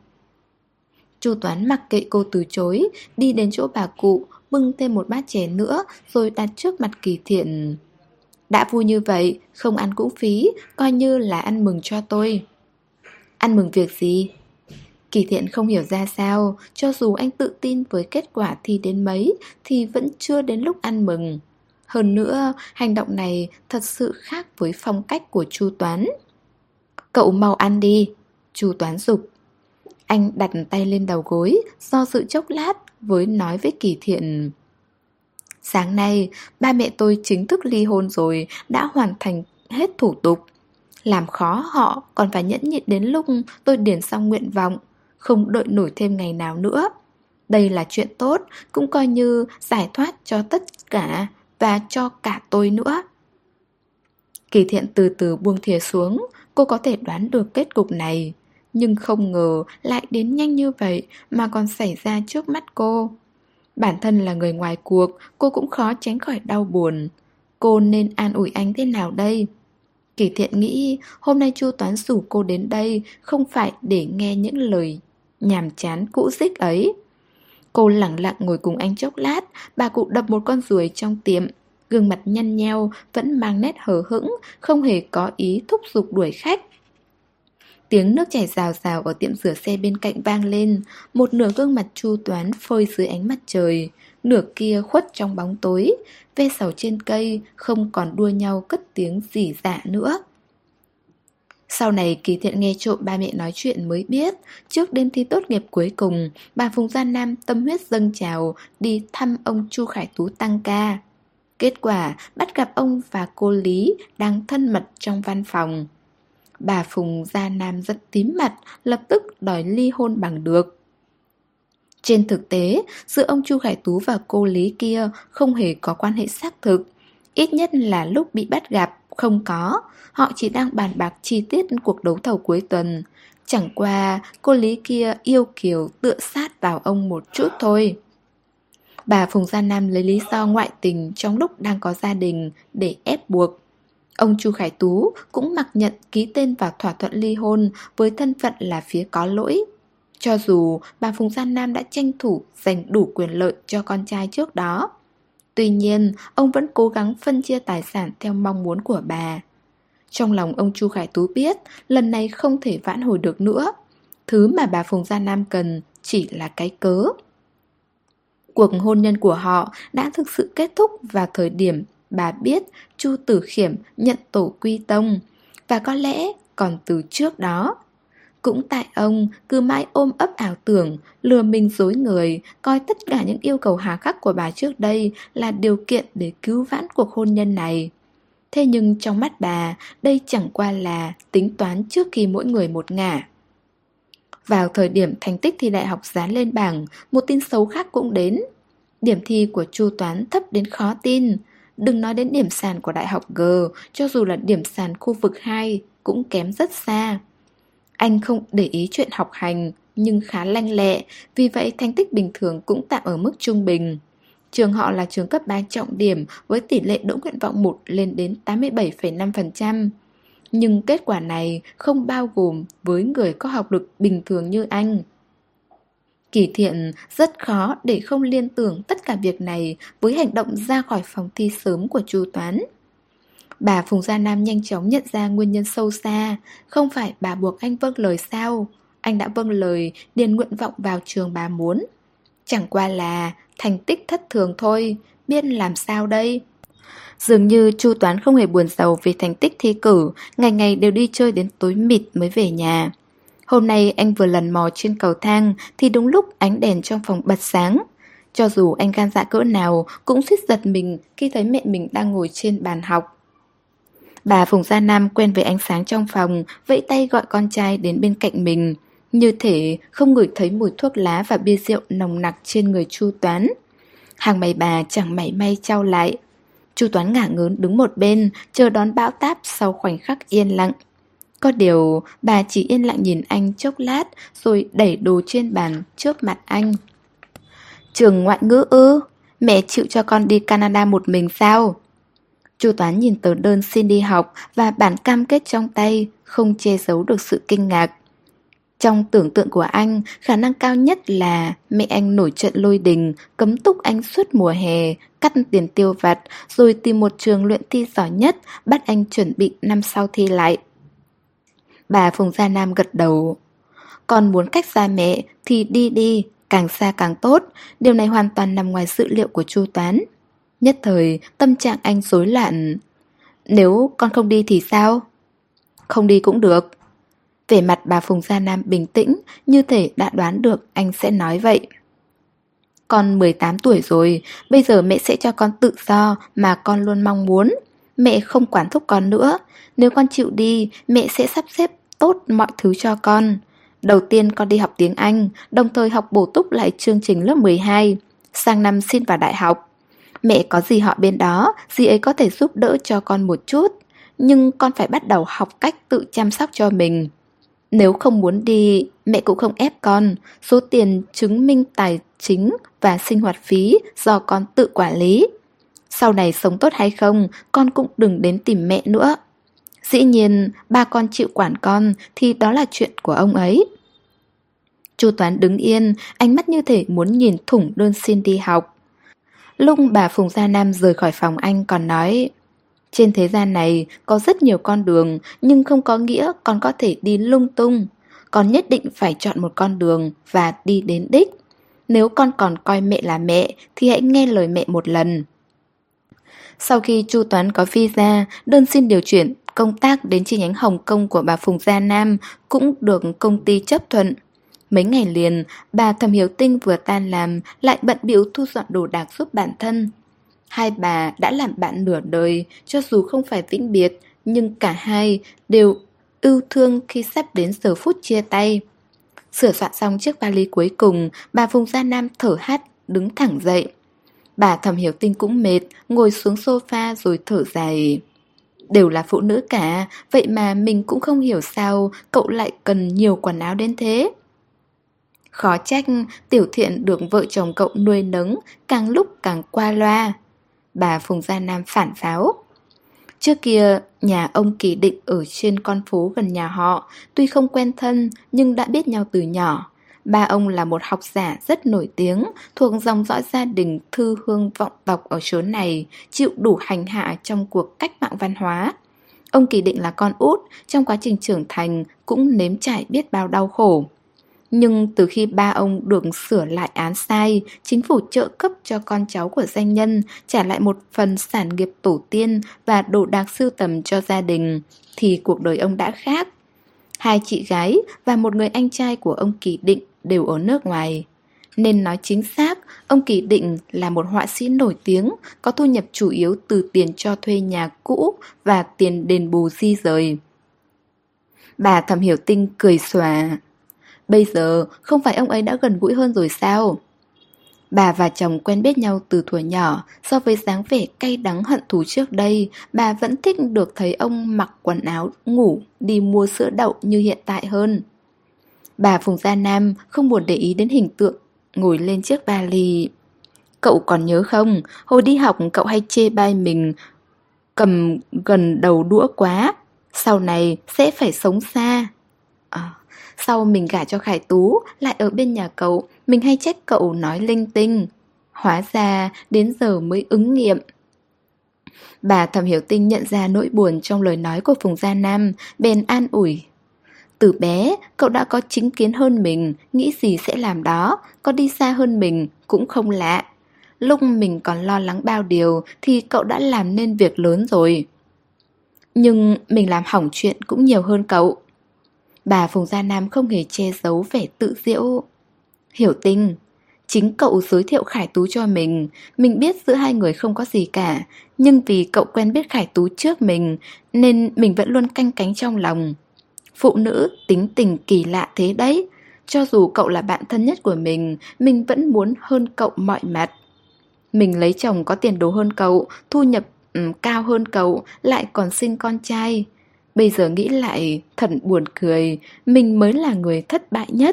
Chu Toán mặc kệ cô từ chối, đi đến chỗ bà Cụ, bưng thêm một bát chè nữa rồi đặt trước mặt Kỳ Thiện. Đã vui như vậy, không ăn cũng phí, coi như là ăn mừng cho tôi. Ăn mừng việc gì? Kỳ Thiện không hiểu ra sao, cho dù anh tự tin với kết quả thi đến mấy thì vẫn chưa đến lúc ăn mừng. Hơn nữa, hành động này thật sự khác với phong cách của Chu Toán. Cậu mau ăn đi, Chu Toán giục. Anh đặt tay lên đầu gối, do dự chốc lát với nói với Kỳ Thiện. Sáng nay, ba mẹ tôi chính thức ly hôn rồi, đã hoàn thành hết thủ tục. Làm khó họ còn phải nhẫn nhịn đến lúc tôi điền xong nguyện vọng, không đợi nổi thêm ngày nào nữa. Đây là chuyện tốt, cũng coi như giải thoát cho tất cả và cho cả tôi nữa. Kỳ Thiện từ từ buông thìa xuống, cô có thể đoán được kết cục này. Nhưng không ngờ lại đến nhanh như vậy mà còn xảy ra trước mắt cô. Bản thân là người ngoài cuộc, cô cũng khó tránh khỏi đau buồn. Cô nên an ủi anh thế nào đây? Kỳ Thiện nghĩ hôm nay Chu Toán rủ cô đến đây không phải để nghe những lời nhàm chán cũ rích ấy. Cô lẳng lặng ngồi cùng anh chốc lát, bà Cụ đập một con ruồi trong tiệm. Gương mặt nhăn nheo vẫn mang nét hờ hững, không hề có ý thúc giục đuổi khách. Tiếng nước chảy rào rào ở tiệm rửa xe bên cạnh vang lên. Một nửa gương mặt Chu Toán phơi dưới ánh mặt trời, nửa kia khuất trong bóng tối. Ve sầu trên cây không còn đua nhau cất tiếng rỉ rả nữa. Sau này Kỳ Thiện nghe trộm ba mẹ nói chuyện mới biết, trước đêm thi tốt nghiệp cuối cùng, bà Phùng Gia Nam tâm huyết dâng trào đi thăm ông Chu Khải Tú tăng ca. Kết quả bắt gặp ông và cô Lý đang thân mật trong văn phòng. Bà Phùng Gia Nam rất tím mặt, lập tức đòi ly hôn bằng được. Trên thực tế, giữa ông Chu Khải Tú và cô Lý kia không hề có quan hệ xác thực. Ít nhất là lúc bị bắt gặp, không có. Họ chỉ đang bàn bạc chi tiết cuộc đấu thầu cuối tuần. Chẳng qua cô Lý kia yêu kiều tựa sát vào ông một chút thôi. Bà Phùng Gia Nam lấy lý do ngoại tình trong lúc đang có gia đình để ép buộc. Ông Chu Khải Tú cũng mặc nhận ký tên vào thỏa thuận ly hôn với thân phận là phía có lỗi. Cho dù bà Phùng Gia Nam đã tranh thủ giành đủ quyền lợi cho con trai trước đó. Tuy nhiên, ông vẫn cố gắng phân chia tài sản theo mong muốn của bà. Trong lòng ông Chu Khải Tú biết lần này không thể vãn hồi được nữa. Thứ mà bà Phùng Gia Nam cần chỉ là cái cớ. Cuộc hôn nhân của họ đã thực sự kết thúc vào thời điểm bà biết Chu Tử Khiểm nhận tổ quy tông, và có lẽ còn từ trước đó. Cũng tại ông cứ mãi ôm ấp ảo tưởng, lừa mình dối người, coi tất cả những yêu cầu hà khắc của bà trước đây là điều kiện để cứu vãn cuộc hôn nhân này. Thế nhưng trong mắt bà, đây chẳng qua là tính toán trước khi mỗi người một ngả. Vào thời điểm thành tích thi đại học dán lên bảng, một tin xấu khác cũng đến. Điểm thi của Chu Toán thấp đến khó tin. Đừng nói đến điểm sàn của đại học G, cho dù là điểm sàn khu vực 2 cũng kém rất xa. Anh không để ý chuyện học hành, nhưng khá lanh lẹ, vì vậy thành tích bình thường cũng tạm ở mức trung bình. Trường họ là trường cấp 3 trọng điểm với tỷ lệ đỗ nguyện vọng 1 lên đến 87,5%. Nhưng kết quả này không bao gồm với người có học lực bình thường như anh. Kỳ Thiện rất khó để không liên tưởng tất cả việc này với hành động ra khỏi phòng thi sớm của Chu Toán. Bà Phùng Gia Nam nhanh chóng nhận ra nguyên nhân sâu xa. Không phải bà buộc anh vâng lời sao? Anh đã vâng lời điền nguyện vọng vào trường bà muốn. Chẳng qua là thành tích thất thường thôi, biết làm sao đây? Dường như Chu Toán không hề buồn rầu vì thành tích thi cử, ngày ngày đều đi chơi đến tối mịt mới về nhà. Hôm nay anh vừa lần mò trên cầu thang thì đúng lúc ánh đèn trong phòng bật sáng. Cho dù anh gan dạ cỡ nào cũng suýt giật mình khi thấy mẹ mình đang ngồi trên bàn học. Bà Phùng Gia Nam quen với ánh sáng trong phòng, vẫy tay gọi con trai đến bên cạnh mình, như thể không ngửi thấy mùi thuốc lá và bia rượu nồng nặc trên người Chu Toán. Hàng mày bà chẳng mảy may chau lại. Chu Toán ngả ngớn đứng một bên, chờ đón bão táp sau khoảnh khắc yên lặng. Có điều, bà chỉ yên lặng nhìn anh chốc lát, rồi đẩy đồ trên bàn trước mặt anh. Trường ngoại ngữ ư? Mẹ chịu cho con đi Canada một mình sao? Chu Toán nhìn tờ đơn xin đi học và bản cam kết trong tay, không che giấu được sự kinh ngạc. Trong tưởng tượng của anh, khả năng cao nhất là mẹ anh nổi trận lôi đình, cấm túc anh suốt mùa hè, cắt tiền tiêu vặt, rồi tìm một trường luyện thi giỏi nhất, bắt anh chuẩn bị năm sau thi lại. Bà Phùng Gia Nam gật đầu. Con muốn cách xa mẹ thì đi đi, càng xa càng tốt. Điều này hoàn toàn nằm ngoài dự liệu của Chu Toán. Nhất thời, tâm trạng anh rối loạn. Nếu con không đi thì sao? Không đi cũng được. Vẻ mặt bà Phùng Gia Nam bình tĩnh, như thể đã đoán được anh sẽ nói vậy. Con 18 tuổi rồi, bây giờ mẹ sẽ cho con tự do mà con luôn mong muốn. Mẹ không quản thúc con nữa. Nếu con chịu đi, mẹ sẽ sắp xếp tốt mọi thứ cho con. Đầu tiên con đi học tiếng Anh, đồng thời học bổ túc lại chương trình lớp 12. Sang năm xin vào đại học. Mẹ có gì họ bên đó, dì ấy có thể giúp đỡ cho con một chút. Nhưng con phải bắt đầu học cách tự chăm sóc cho mình. Nếu không muốn đi, mẹ cũng không ép con. Số tiền chứng minh tài chính và sinh hoạt phí do con tự quản lý. Sau này sống tốt hay không, con cũng đừng đến tìm mẹ nữa. Dĩ nhiên, ba con chịu quản con thì đó là chuyện của ông ấy. Chu Toán đứng yên, ánh mắt như thể muốn nhìn thủng đơn xin đi học. Lúc bà Phùng Gia Nam rời khỏi phòng anh còn nói, trên thế gian này có rất nhiều con đường, nhưng không có nghĩa con có thể đi lung tung. Con nhất định phải chọn một con đường và đi đến đích. Nếu con còn coi mẹ là mẹ thì hãy nghe lời mẹ một lần. Sau khi Chu Toán có visa, đơn xin điều chuyển công tác đến chi nhánh Hồng Kông của bà Phùng Gia Nam cũng được công ty chấp thuận. Mấy ngày liền, bà Thẩm Hiểu Tinh vừa tan làm lại bận bịu thu dọn đồ đạc giúp bản thân. Hai bà đã làm bạn nửa đời, cho dù không phải vĩnh biệt, nhưng cả hai đều ưu thương khi sắp đến giờ phút chia tay. Sửa soạn xong chiếc vali cuối cùng, bà Phùng Gia Nam thở hắt, đứng thẳng dậy. Bà Thẩm Hiểu Tinh cũng mệt, ngồi xuống sofa rồi thở dài. Đều là phụ nữ cả, vậy mà mình cũng không hiểu sao cậu lại cần nhiều quần áo đến thế. Khó trách Tiểu Thiện được vợ chồng cậu nuôi nấng càng lúc càng qua loa. Bà Phùng Gia Nam phản pháo. Trước kia, nhà ông Kỳ Định ở trên con phố gần nhà họ, tuy không quen thân nhưng đã biết nhau từ nhỏ. Ba ông là một học giả rất nổi tiếng, thuộc dòng dõi gia đình thư hương vọng tộc ở chốn này, chịu đủ hành hạ trong cuộc cách mạng văn hóa. Ông Kỳ Định là con út, trong quá trình trưởng thành cũng nếm trải biết bao đau khổ. Nhưng từ khi ba ông được sửa lại án sai, chính phủ trợ cấp cho con cháu của doanh nhân, trả lại một phần sản nghiệp tổ tiên và đồ đạc sưu tầm cho gia đình, thì cuộc đời ông đã khác. Hai chị gái và một người anh trai của ông Kỳ Định đều ở nước ngoài. Nên nói chính xác, ông Kỳ Định là một họa sĩ nổi tiếng, có thu nhập chủ yếu từ tiền cho thuê nhà cũ và tiền đền bù di rời. Bà Thẩm Hiểu Tinh cười xòa. Bây giờ không phải ông ấy đã gần gũi hơn rồi sao? Bà và chồng quen biết nhau từ thuở nhỏ, so với dáng vẻ cay đắng hận thù trước đây, bà vẫn thích được thấy ông mặc quần áo, ngủ, đi mua sữa đậu như hiện tại hơn. Bà Phùng Gia Nam không buồn để ý đến hình tượng, ngồi lên chiếc vali. Cậu còn nhớ không, hồi đi học cậu hay chê bai mình cầm gần đầu đũa quá, sau này sẽ phải sống xa. Sau mình gả cho Khải Tú, lại ở bên nhà cậu, mình hay trách cậu nói linh tinh. Hóa ra đến giờ mới ứng nghiệm. Bà Thẩm Hiểu Tinh nhận ra nỗi buồn trong lời nói của Phùng Gia Nam, bèn an ủi. Từ bé, cậu đã có chính kiến hơn mình, nghĩ gì sẽ làm đó, có đi xa hơn mình cũng không lạ. Lúc mình còn lo lắng bao điều thì cậu đã làm nên việc lớn rồi. Nhưng mình làm hỏng chuyện cũng nhiều hơn cậu. Bà Phùng Gia Nam không hề che giấu vẻ tự giễu. Hiểu Tinh, chính cậu giới thiệu Khải Tú cho mình biết giữa hai người không có gì cả, nhưng vì cậu quen biết Khải Tú trước mình, nên mình vẫn luôn canh cánh trong lòng. Phụ nữ tính tình kỳ lạ thế đấy. Cho dù cậu là bạn thân nhất của mình vẫn muốn hơn cậu mọi mặt. Mình lấy chồng có tiền đồ hơn cậu, thu nhập cao hơn cậu, lại còn sinh con trai. Bây giờ nghĩ lại thật buồn cười, mình mới là người thất bại nhất.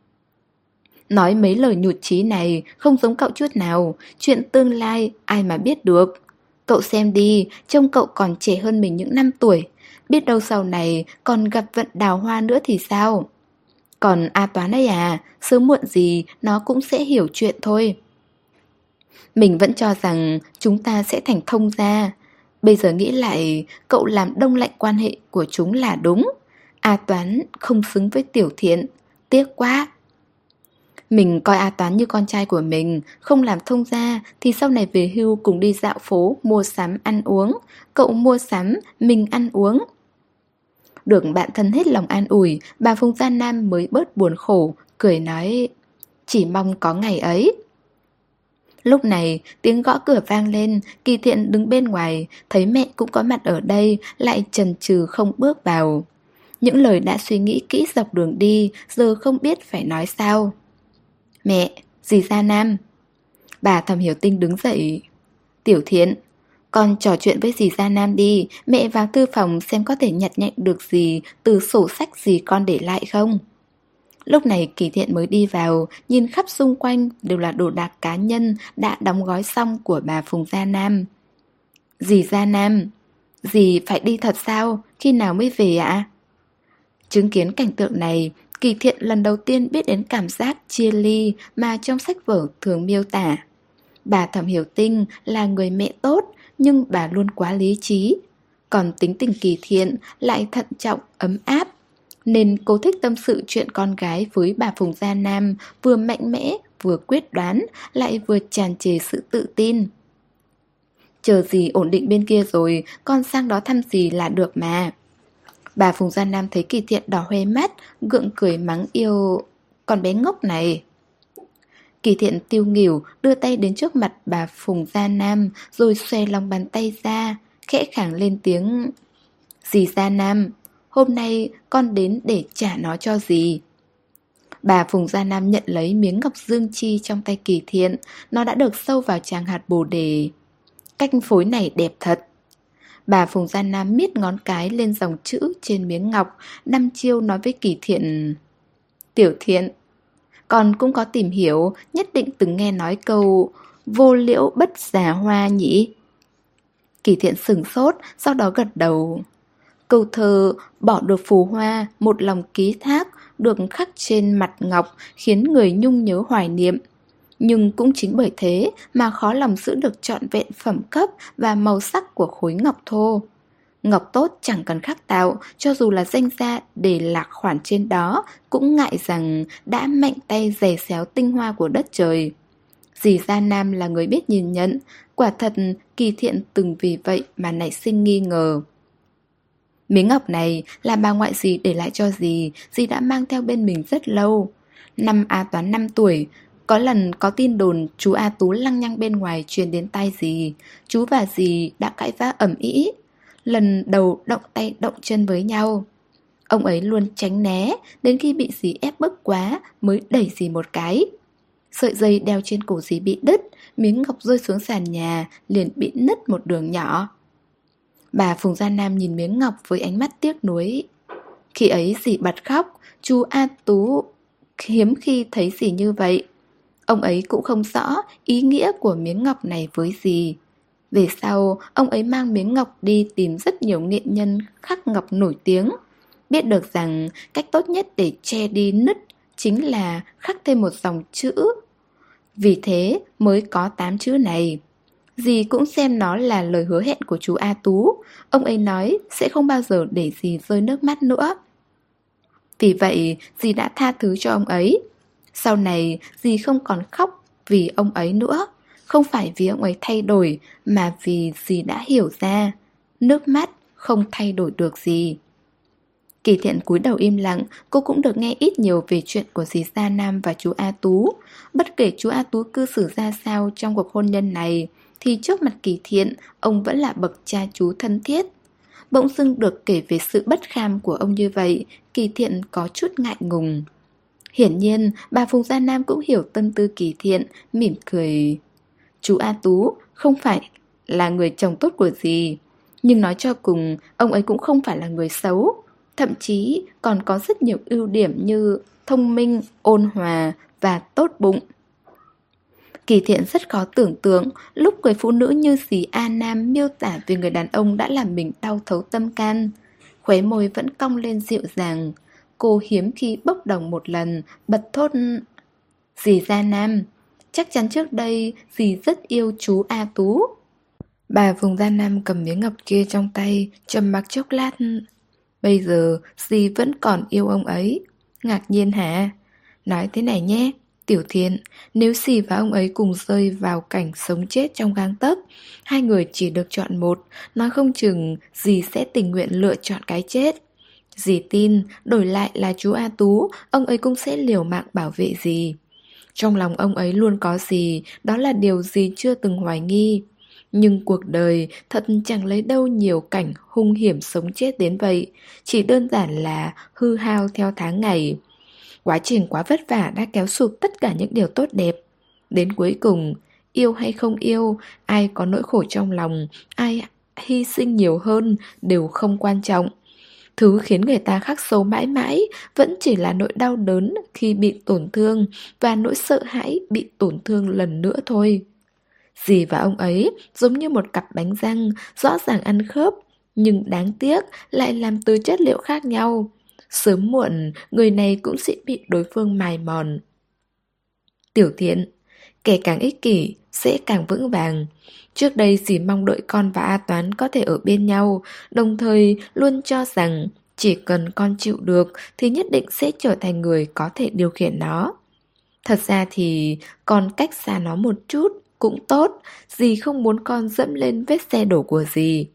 Nói mấy lời nhụt chí này không giống cậu chút nào, chuyện tương lai ai mà biết được. Cậu xem đi, trông cậu còn trẻ hơn mình những năm tuổi, biết đâu sau này còn gặp vận đào hoa nữa thì sao. Còn A Toán ấy à, sớm muộn gì nó cũng sẽ hiểu chuyện thôi. Mình vẫn cho rằng chúng ta sẽ thành thông gia. Bây giờ nghĩ lại, cậu làm đông lạnh quan hệ của chúng là đúng. A Toán không xứng với Tiểu Thiện, tiếc quá. Mình coi A Toán như con trai của mình, không làm thông gia thì sau này về hưu cùng đi dạo phố, mua sắm, ăn uống. Cậu mua sắm, mình ăn uống. Được bạn thân hết lòng an ủi, bà Phùng Gia Nam mới bớt buồn khổ, cười nói, chỉ mong có ngày ấy. Lúc này tiếng gõ cửa vang lên, Kỳ Thiện đứng bên ngoài, thấy mẹ cũng có mặt ở đây, lại chần chừ không bước vào. Những lời đã suy nghĩ kỹ dọc đường đi, giờ không biết phải nói sao. Mẹ, dì Gia Nam. Bà Thẩm Hiểu Tinh đứng dậy. Tiểu Thiện, con trò chuyện với dì Gia Nam đi, mẹ vào thư phòng xem có thể nhặt nhạnh được gì từ sổ sách gì con để lại không. Lúc này Kỳ Thiện mới đi vào, nhìn khắp xung quanh đều là đồ đạc cá nhân đã đóng gói xong của bà Phùng Gia Nam. Dì Gia Nam, dì phải đi thật sao? Khi nào mới về ạ? Chứng kiến cảnh tượng này, Kỳ Thiện lần đầu tiên biết đến cảm giác chia ly mà trong sách vở thường miêu tả. Bà Thẩm Hiểu Tinh là người mẹ tốt, nhưng bà luôn quá lý trí. Còn tính tình Kỳ Thiện lại thận trọng, ấm áp. Nên cô thích tâm sự chuyện con gái với bà Phùng Gia Nam, vừa mạnh mẽ, vừa quyết đoán, lại vừa tràn trề sự tự tin. Chờ dì ổn định bên kia rồi, con sang đó thăm dì là được mà. Bà Phùng Gia Nam thấy Kỳ Thiện đỏ hoe mắt, gượng cười mắng yêu, con bé ngốc này. Kỳ Thiện tiêu nghỉu đưa tay đến trước mặt bà Phùng Gia Nam, rồi xòe lòng bàn tay ra, khẽ khàng lên tiếng. Dì Gia Nam, hôm nay con đến để trả nó cho dì. Bà Phùng Gia Nam nhận lấy miếng ngọc dương chi trong tay Kỳ Thiện, nó đã được sâu vào tràng hạt bồ đề. Cách phối này đẹp thật. Bà Phùng Gia Nam miết ngón cái lên dòng chữ trên miếng ngọc, đăm chiêu nói với Kỳ Thiện. Tiểu Thiện, con cũng có tìm hiểu, nhất định từng nghe nói câu vô liễu bất già hoa nhỉ? Kỳ Thiện sửng sốt, sau đó gật đầu. Câu thơ bỏ được phù hoa, một lòng ký thác được khắc trên mặt ngọc khiến người nhung nhớ hoài niệm. Nhưng cũng chính bởi thế mà khó lòng giữ được trọn vẹn phẩm cấp và màu sắc của khối ngọc thô. Ngọc tốt chẳng cần khắc tạo, cho dù là danh gia để lạc khoản trên đó cũng ngại rằng đã mạnh tay giày xéo tinh hoa của đất trời. Dì Gia Nam là người biết nhìn nhận, quả thật Kỳ Thiện từng vì vậy mà nảy sinh nghi ngờ. Miếng ngọc này là bà ngoại dì để lại cho dì đã mang theo bên mình rất lâu. Năm A Toán 5 tuổi, có lần có tin đồn chú A Tú lăng nhăng bên ngoài truyền đến tai dì. Chú và dì đã cãi vã ầm ĩ, lần đầu động tay động chân với nhau. Ông ấy luôn tránh né, đến khi bị dì ép bức quá mới đẩy dì một cái. Sợi dây đeo trên cổ dì bị đứt, miếng ngọc rơi xuống sàn nhà, liền bị nứt một đường nhỏ. Bà Phùng Gia Nam nhìn miếng ngọc với ánh mắt tiếc nuối. Khi ấy dì bật khóc, chú A Tú hiếm khi thấy dì như vậy. Ông ấy cũng không rõ ý nghĩa của miếng ngọc này với dì. Về sau, ông ấy mang miếng ngọc đi tìm rất nhiều nghệ nhân khắc ngọc nổi tiếng. Biết được rằng cách tốt nhất để che đi nứt chính là khắc thêm một dòng chữ. Vì thế mới có 8 chữ này. Dì cũng xem nó là lời hứa hẹn của chú A Tú. Ông ấy nói sẽ không bao giờ để dì rơi nước mắt nữa. Vì vậy dì đã tha thứ cho ông ấy. Sau này dì không còn khóc vì ông ấy nữa. Không phải vì ông ấy thay đổi, mà vì dì đã hiểu ra nước mắt không thay đổi được gì. Kỳ Thiện cúi đầu im lặng. Cô cũng được nghe ít nhiều về chuyện của dì Gia Nam và chú A Tú. Bất kể chú A Tú cư xử ra sao trong cuộc hôn nhân này, thì trước mặt Kỳ Thiện, ông vẫn là bậc cha chú thân thiết. Bỗng dưng được kể về sự bất kham của ông như vậy, Kỳ Thiện có chút ngại ngùng. Hiển nhiên, bà Phùng Gia Nam cũng hiểu tâm tư Kỳ Thiện, mỉm cười. Chú A Tú không phải là người chồng tốt của dì, nhưng nói cho cùng, ông ấy cũng không phải là người xấu. Thậm chí còn có rất nhiều ưu điểm như thông minh, ôn hòa và tốt bụng. Kỳ Thiện rất khó tưởng tượng lúc người phụ nữ như dì A Nam miêu tả về người đàn ông đã làm mình đau thấu tâm can. Khóe môi vẫn cong lên dịu dàng. Cô hiếm khi bốc đồng một lần, bật thốt. Dì Gia Nam, chắc chắn trước đây dì rất yêu chú A Tú. Bà Phùng Gia Nam cầm miếng ngọc kia trong tay, trầm mặc chốc lát. Bây giờ dì vẫn còn yêu ông ấy. Ngạc nhiên hả? Nói thế này nhé, Tiểu Thiện, nếu dì và ông ấy cùng rơi vào cảnh sống chết trong gang tấc, hai người chỉ được chọn một, nói không chừng dì sẽ tình nguyện lựa chọn cái chết. Dì tin, đổi lại là chú A Tú, ông ấy cũng sẽ liều mạng bảo vệ dì. Trong lòng ông ấy luôn có dì, đó là điều dì chưa từng hoài nghi. Nhưng cuộc đời thật chẳng lấy đâu nhiều cảnh hung hiểm sống chết đến vậy, chỉ đơn giản là hư hao theo tháng ngày. Quá trình quá vất vả đã kéo sụp tất cả những điều tốt đẹp. Đến cuối cùng, yêu hay không yêu, ai có nỗi khổ trong lòng, ai hy sinh nhiều hơn đều không quan trọng. Thứ khiến người ta khắc sâu mãi mãi vẫn chỉ là nỗi đau đớn khi bị tổn thương và nỗi sợ hãi bị tổn thương lần nữa thôi. Dì và ông ấy giống như một cặp bánh răng rõ ràng ăn khớp, nhưng đáng tiếc lại làm từ chất liệu khác nhau. Sớm muộn, người này cũng sẽ bị đối phương mài mòn. Tiểu Thiện, kẻ càng ích kỷ sẽ càng vững vàng. Trước đây dì mong đợi con và A Toán có thể ở bên nhau, đồng thời luôn cho rằng chỉ cần con chịu được thì nhất định sẽ trở thành người có thể điều khiển nó. Thật ra thì con cách xa nó một chút cũng tốt, dì không muốn con dẫm lên vết xe đổ của dì.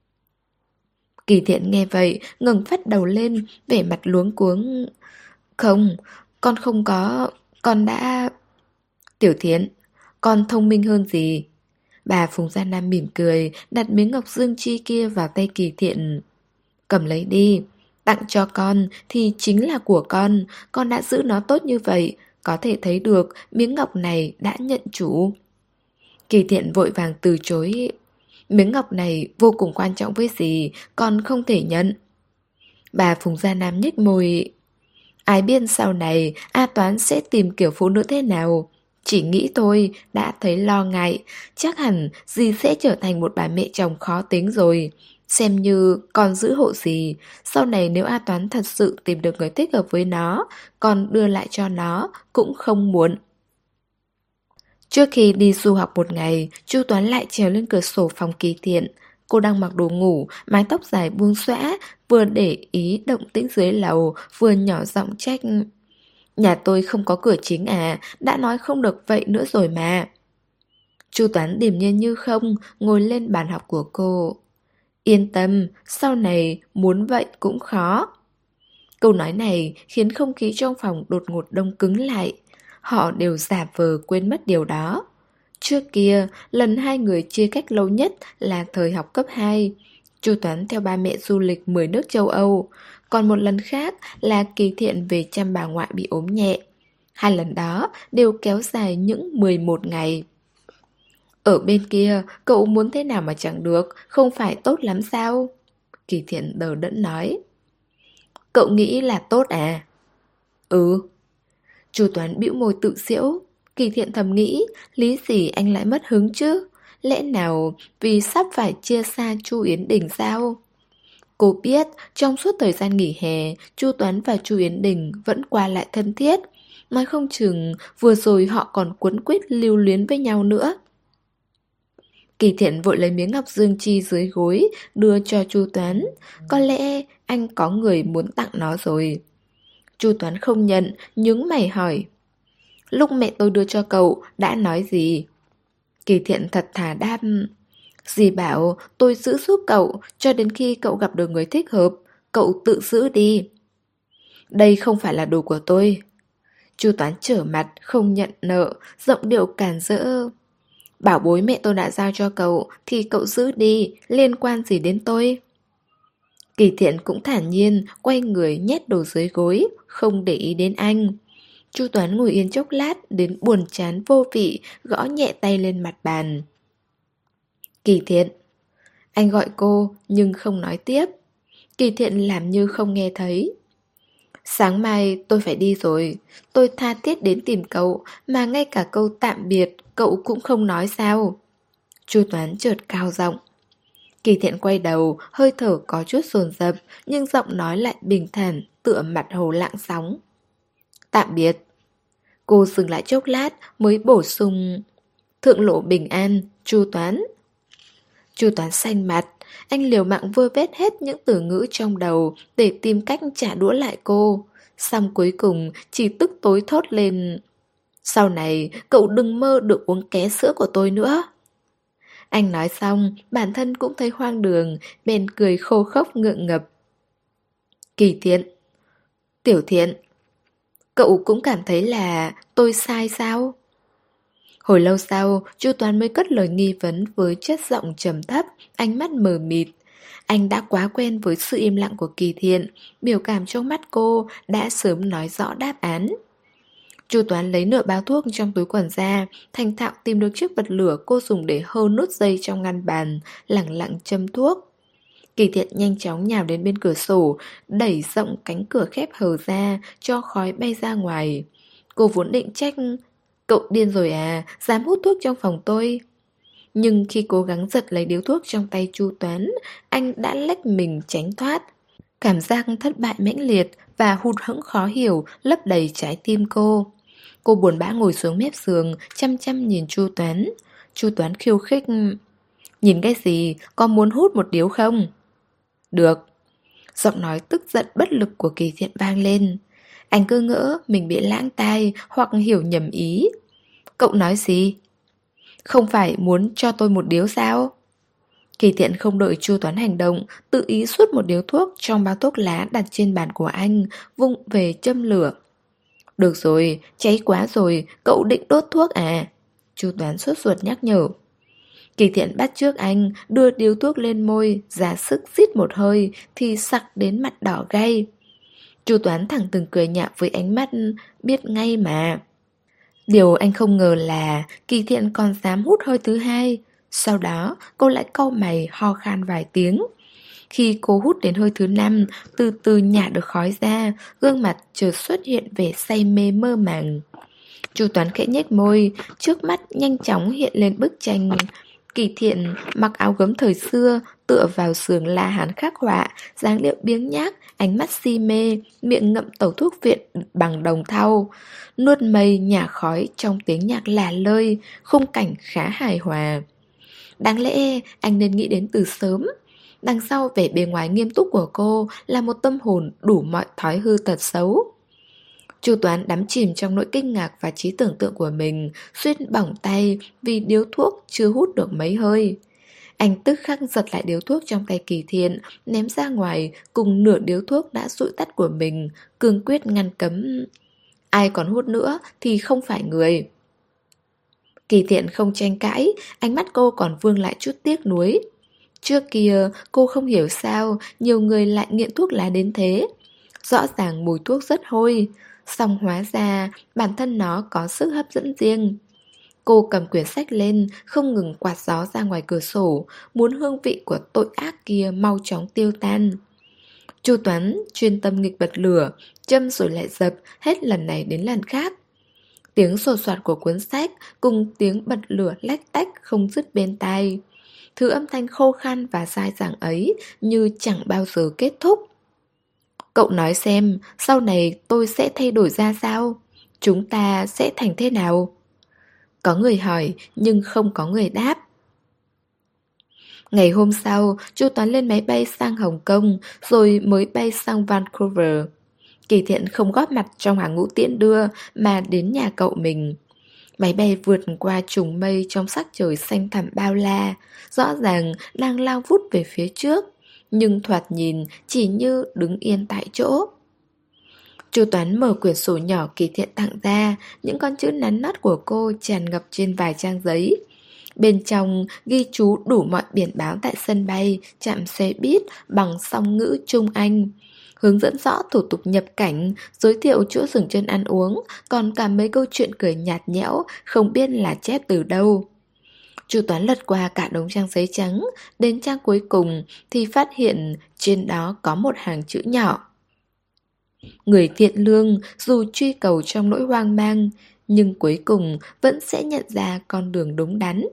Kỳ Thiện nghe vậy, ngẩng phát đầu lên, vẻ mặt luống cuống. Không, con không có, con đã... Tiểu Thiện, con thông minh hơn dì. Bà Phùng Gia Nam mỉm cười, đặt miếng ngọc dương chi kia vào tay Kỳ Thiện. Cầm lấy đi, tặng cho con thì chính là của con đã giữ nó tốt như vậy, có thể thấy được miếng ngọc này đã nhận chủ. Kỳ Thiện vội vàng từ chối. Miếng ngọc này vô cùng quan trọng với dì, con không thể nhận. Bà Phùng Gia Nam nhếch môi. Ai biết sau này A Toán sẽ tìm kiểu phụ nữ thế nào. Chỉ nghĩ thôi, đã thấy lo ngại. Chắc hẳn dì sẽ trở thành một bà mẹ chồng khó tính rồi. Xem như con giữ hộ dì. Sau này nếu A Toán thật sự tìm được người thích hợp với nó, con đưa lại cho nó cũng không muộn. Trước khi đi du học một ngày, Chu Toán lại trèo lên cửa sổ phòng Kỳ Thiện. Cô đang mặc đồ ngủ, mái tóc dài buông xõa, vừa để ý động tĩnh dưới lầu, vừa nhỏ giọng trách. Nhà tôi không có cửa chính à, đã nói không được vậy nữa rồi mà. Chu Toán điềm nhiên như không, ngồi lên bàn học của cô. Yên tâm, sau này muốn vậy cũng khó. Câu nói này khiến không khí trong phòng đột ngột đông cứng lại. Họ đều giả vờ quên mất điều đó. Trước kia, lần hai người chia cách lâu nhất là thời học cấp 2. Chu Toán theo ba mẹ du lịch 10 nước châu Âu. Còn một lần khác là Kỳ Thiện về chăm bà ngoại bị ốm nhẹ. Hai lần đó đều kéo dài những 11 ngày. Ở bên kia, cậu muốn thế nào mà chẳng được, không phải tốt lắm sao? Kỳ Thiện đờ đẫn nói. Cậu nghĩ là tốt à? Ừ. Chu Toán bĩu môi tự giễu. Kỳ Thiện thầm nghĩ, lý gì anh lại mất hứng chứ? Lẽ nào vì sắp phải chia xa Chu Yến Đình sao? Cô biết trong suốt thời gian nghỉ hè, Chu Toán và Chu Yến Đình vẫn qua lại thân thiết. Nói không chừng vừa rồi họ còn quấn quýt lưu luyến với nhau nữa. Kỳ Thiện vội lấy miếng ngọc dương chi dưới gối đưa cho Chu Toán. Có lẽ anh có người muốn tặng nó rồi. Chu Toán không nhận, nhướng mày hỏi. Lúc mẹ tôi đưa cho cậu đã nói gì? Kỳ Thiện thật thà đáp. Dì bảo tôi giữ giúp cậu cho đến khi cậu gặp được người thích hợp. Cậu tự giữ đi. Đây không phải là đồ của tôi. Chu Toán trở mặt, không nhận nợ, giọng điệu càn rỡ. Bảo bối mẹ tôi đã giao cho cậu thì cậu giữ đi, liên quan gì đến tôi? Kỳ Thiện cũng thản nhiên, quay người nhét đồ dưới gối, không để ý đến anh. Chu Toán ngồi yên chốc lát, đến buồn chán vô vị, gõ nhẹ tay lên mặt bàn. Kỳ Thiện. Anh gọi cô, nhưng không nói tiếp. Kỳ Thiện làm như không nghe thấy. Sáng mai tôi phải đi rồi. Tôi tha thiết đến tìm cậu, mà ngay cả câu tạm biệt cậu cũng không nói sao? Chu Toán chợt cao giọng. Kỳ Thiện quay đầu, hơi thở có chút dồn dập, nhưng giọng nói lại bình thản, tựa mặt hồ lặng sóng. Tạm biệt. Cô dừng lại chốc lát mới bổ sung. Thượng lộ bình an, Chu Toán. Chu Toán xanh mặt, anh liều mạng vơ vét hết những từ ngữ trong đầu để tìm cách trả đũa lại cô. Xong cuối cùng chỉ tức tối thốt lên. Sau này cậu đừng mơ được uống ké sữa của tôi nữa. Anh nói xong, bản thân cũng thấy hoang đường, bèn cười khô khốc ngượng ngập. Kỳ Thiện. Tiểu Thiện. Cậu cũng cảm thấy là tôi sai sao? Hồi lâu sau, Chu Toán mới cất lời nghi vấn với chất giọng trầm thấp, ánh mắt mờ mịt. Anh đã quá quen với sự im lặng của Kỳ Thiện, biểu cảm trong mắt cô đã sớm nói rõ đáp án. Chu Toán lấy nửa bao thuốc trong túi quần ra, thành thạo tìm được chiếc bật lửa cô dùng để hơ nút dây trong ngăn bàn, lẳng lặng châm thuốc. Kỳ Thiện nhanh chóng nhào đến bên cửa sổ, đẩy rộng cánh cửa khép hờ ra, cho khói bay ra ngoài. Cô vốn định trách, cậu điên rồi à, dám hút thuốc trong phòng tôi. Nhưng khi cố gắng giật lấy điếu thuốc trong tay Chu Toán, anh đã lách mình tránh thoát. Cảm giác thất bại mãnh liệt và hụt hẫng khó hiểu lấp đầy trái tim cô. Cô buồn bã ngồi xuống mép giường, chăm chăm nhìn Chu Toán. Chu Toán khiêu khích. Nhìn cái gì, có muốn hút một điếu không? Được. Giọng nói tức giận bất lực của Kỳ Thiện vang lên. Anh cứ ngỡ mình bị lãng tai hoặc hiểu nhầm ý. Cậu nói gì? Không phải muốn cho tôi một điếu sao? Kỳ Thiện không đợi Chu Toán hành động, tự ý rút một điếu thuốc trong bao thuốc lá đặt trên bàn của anh, vung về châm lửa. Được rồi, cháy quá rồi, cậu định đốt thuốc à? Chu Toán sốt ruột nhắc nhở. Kỳ Thiện bắt chước anh, đưa điếu thuốc lên môi, ra sức rít một hơi, thì sặc đến mặt đỏ gay. Chu Toán thẳng thừng cười nhạo với ánh mắt, biết ngay mà. Điều anh không ngờ là Kỳ Thiện còn dám hút hơi thứ hai. Sau đó cô lại cau mày ho khan vài tiếng. Khi cô hút đến hơi thứ 5, từ từ nhả được khói ra, gương mặt chợt xuất hiện vẻ say mê mơ màng. Chu Toán khẽ nhếch môi, trước mắt nhanh chóng hiện lên bức tranh Kỳ Thiện mặc áo gấm thời xưa, tựa vào giường La Hán khắc họa, dáng điệu biếng nhác, ánh mắt si mê, miệng ngậm tẩu thuốc viện bằng đồng thau, nuốt mây nhả khói trong tiếng nhạc lả lơi, khung cảnh khá hài hòa. Đáng lẽ anh nên nghĩ đến từ sớm. Đằng sau vẻ bề ngoài nghiêm túc của cô là một tâm hồn đủ mọi thói hư tật xấu. Chu Toán đắm chìm trong nỗi kinh ngạc và trí tưởng tượng của mình, suýt bỏng tay vì điếu thuốc chưa hút được mấy hơi. Anh tức khắc giật lại điếu thuốc trong tay Kỳ Thiện, ném ra ngoài cùng nửa điếu thuốc đã dụi tắt của mình, cương quyết ngăn cấm. Ai còn hút nữa thì không phải người. Kỳ Thiện không tranh cãi, ánh mắt cô còn vương lại chút tiếc nuối. Trước kia cô không hiểu sao nhiều người lại nghiện thuốc lá đến thế. Rõ ràng mùi thuốc rất hôi, song hóa ra bản thân nó có sức hấp dẫn riêng. Cô cầm quyển sách lên, không ngừng quạt gió ra ngoài cửa sổ, muốn hương vị của tội ác kia mau chóng tiêu tan. Chu Toán chuyên tâm nghịch bật lửa, châm rồi lại dập, hết lần này đến lần khác. Tiếng sột soạt của cuốn sách cùng tiếng bật lửa lách tách không dứt bên tai. Thứ âm thanh khô khan và dai dẳng ấy như chẳng bao giờ kết thúc. Cậu nói xem, sau này tôi sẽ thay đổi ra sao? Chúng ta sẽ thành thế nào? Có người hỏi nhưng không có người đáp. Ngày hôm sau, Chu Toán lên máy bay sang Hồng Kông rồi mới bay sang Vancouver. Kỳ Thiện không góp mặt trong hàng ngũ tiễn đưa mà đến nhà cậu mình. Máy bay vượt qua trùng mây trong sắc trời xanh thẳm bao la, rõ ràng đang lao vút về phía trước, nhưng thoạt nhìn chỉ như đứng yên tại chỗ. Chu Toán mở quyển sổ nhỏ Kỳ Thiện tặng ra, những con chữ nắn nót của cô tràn ngập trên vài trang giấy. Bên trong ghi chú đủ mọi biển báo tại sân bay, trạm xe buýt bằng song ngữ Trung Anh. Hướng dẫn rõ thủ tục nhập cảnh, giới thiệu chỗ dừng chân ăn uống, còn cả mấy câu chuyện cười nhạt nhẽo, không biết là chép từ đâu. Chu Toán lật qua cả đống trang giấy trắng, đến trang cuối cùng thì phát hiện trên đó có một hàng chữ nhỏ. Người thiện lương dù truy cầu trong nỗi hoang mang, nhưng cuối cùng vẫn sẽ nhận ra con đường đúng đắn.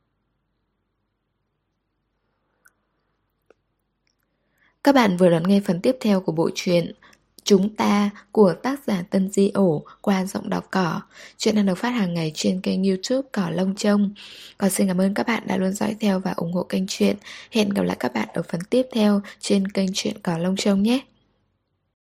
Các bạn vừa đón nghe phần tiếp theo của bộ truyện Chúng Ta của tác giả Tân Di Ổ qua giọng đọc Cỏ. Chuyện đang được phát hàng ngày trên kênh YouTube Cỏ Lông Trông. Còn xin cảm ơn các bạn đã luôn dõi theo và ủng hộ kênh truyện. Hẹn gặp lại các bạn ở phần tiếp theo trên kênh truyện Cỏ Lông Trông nhé.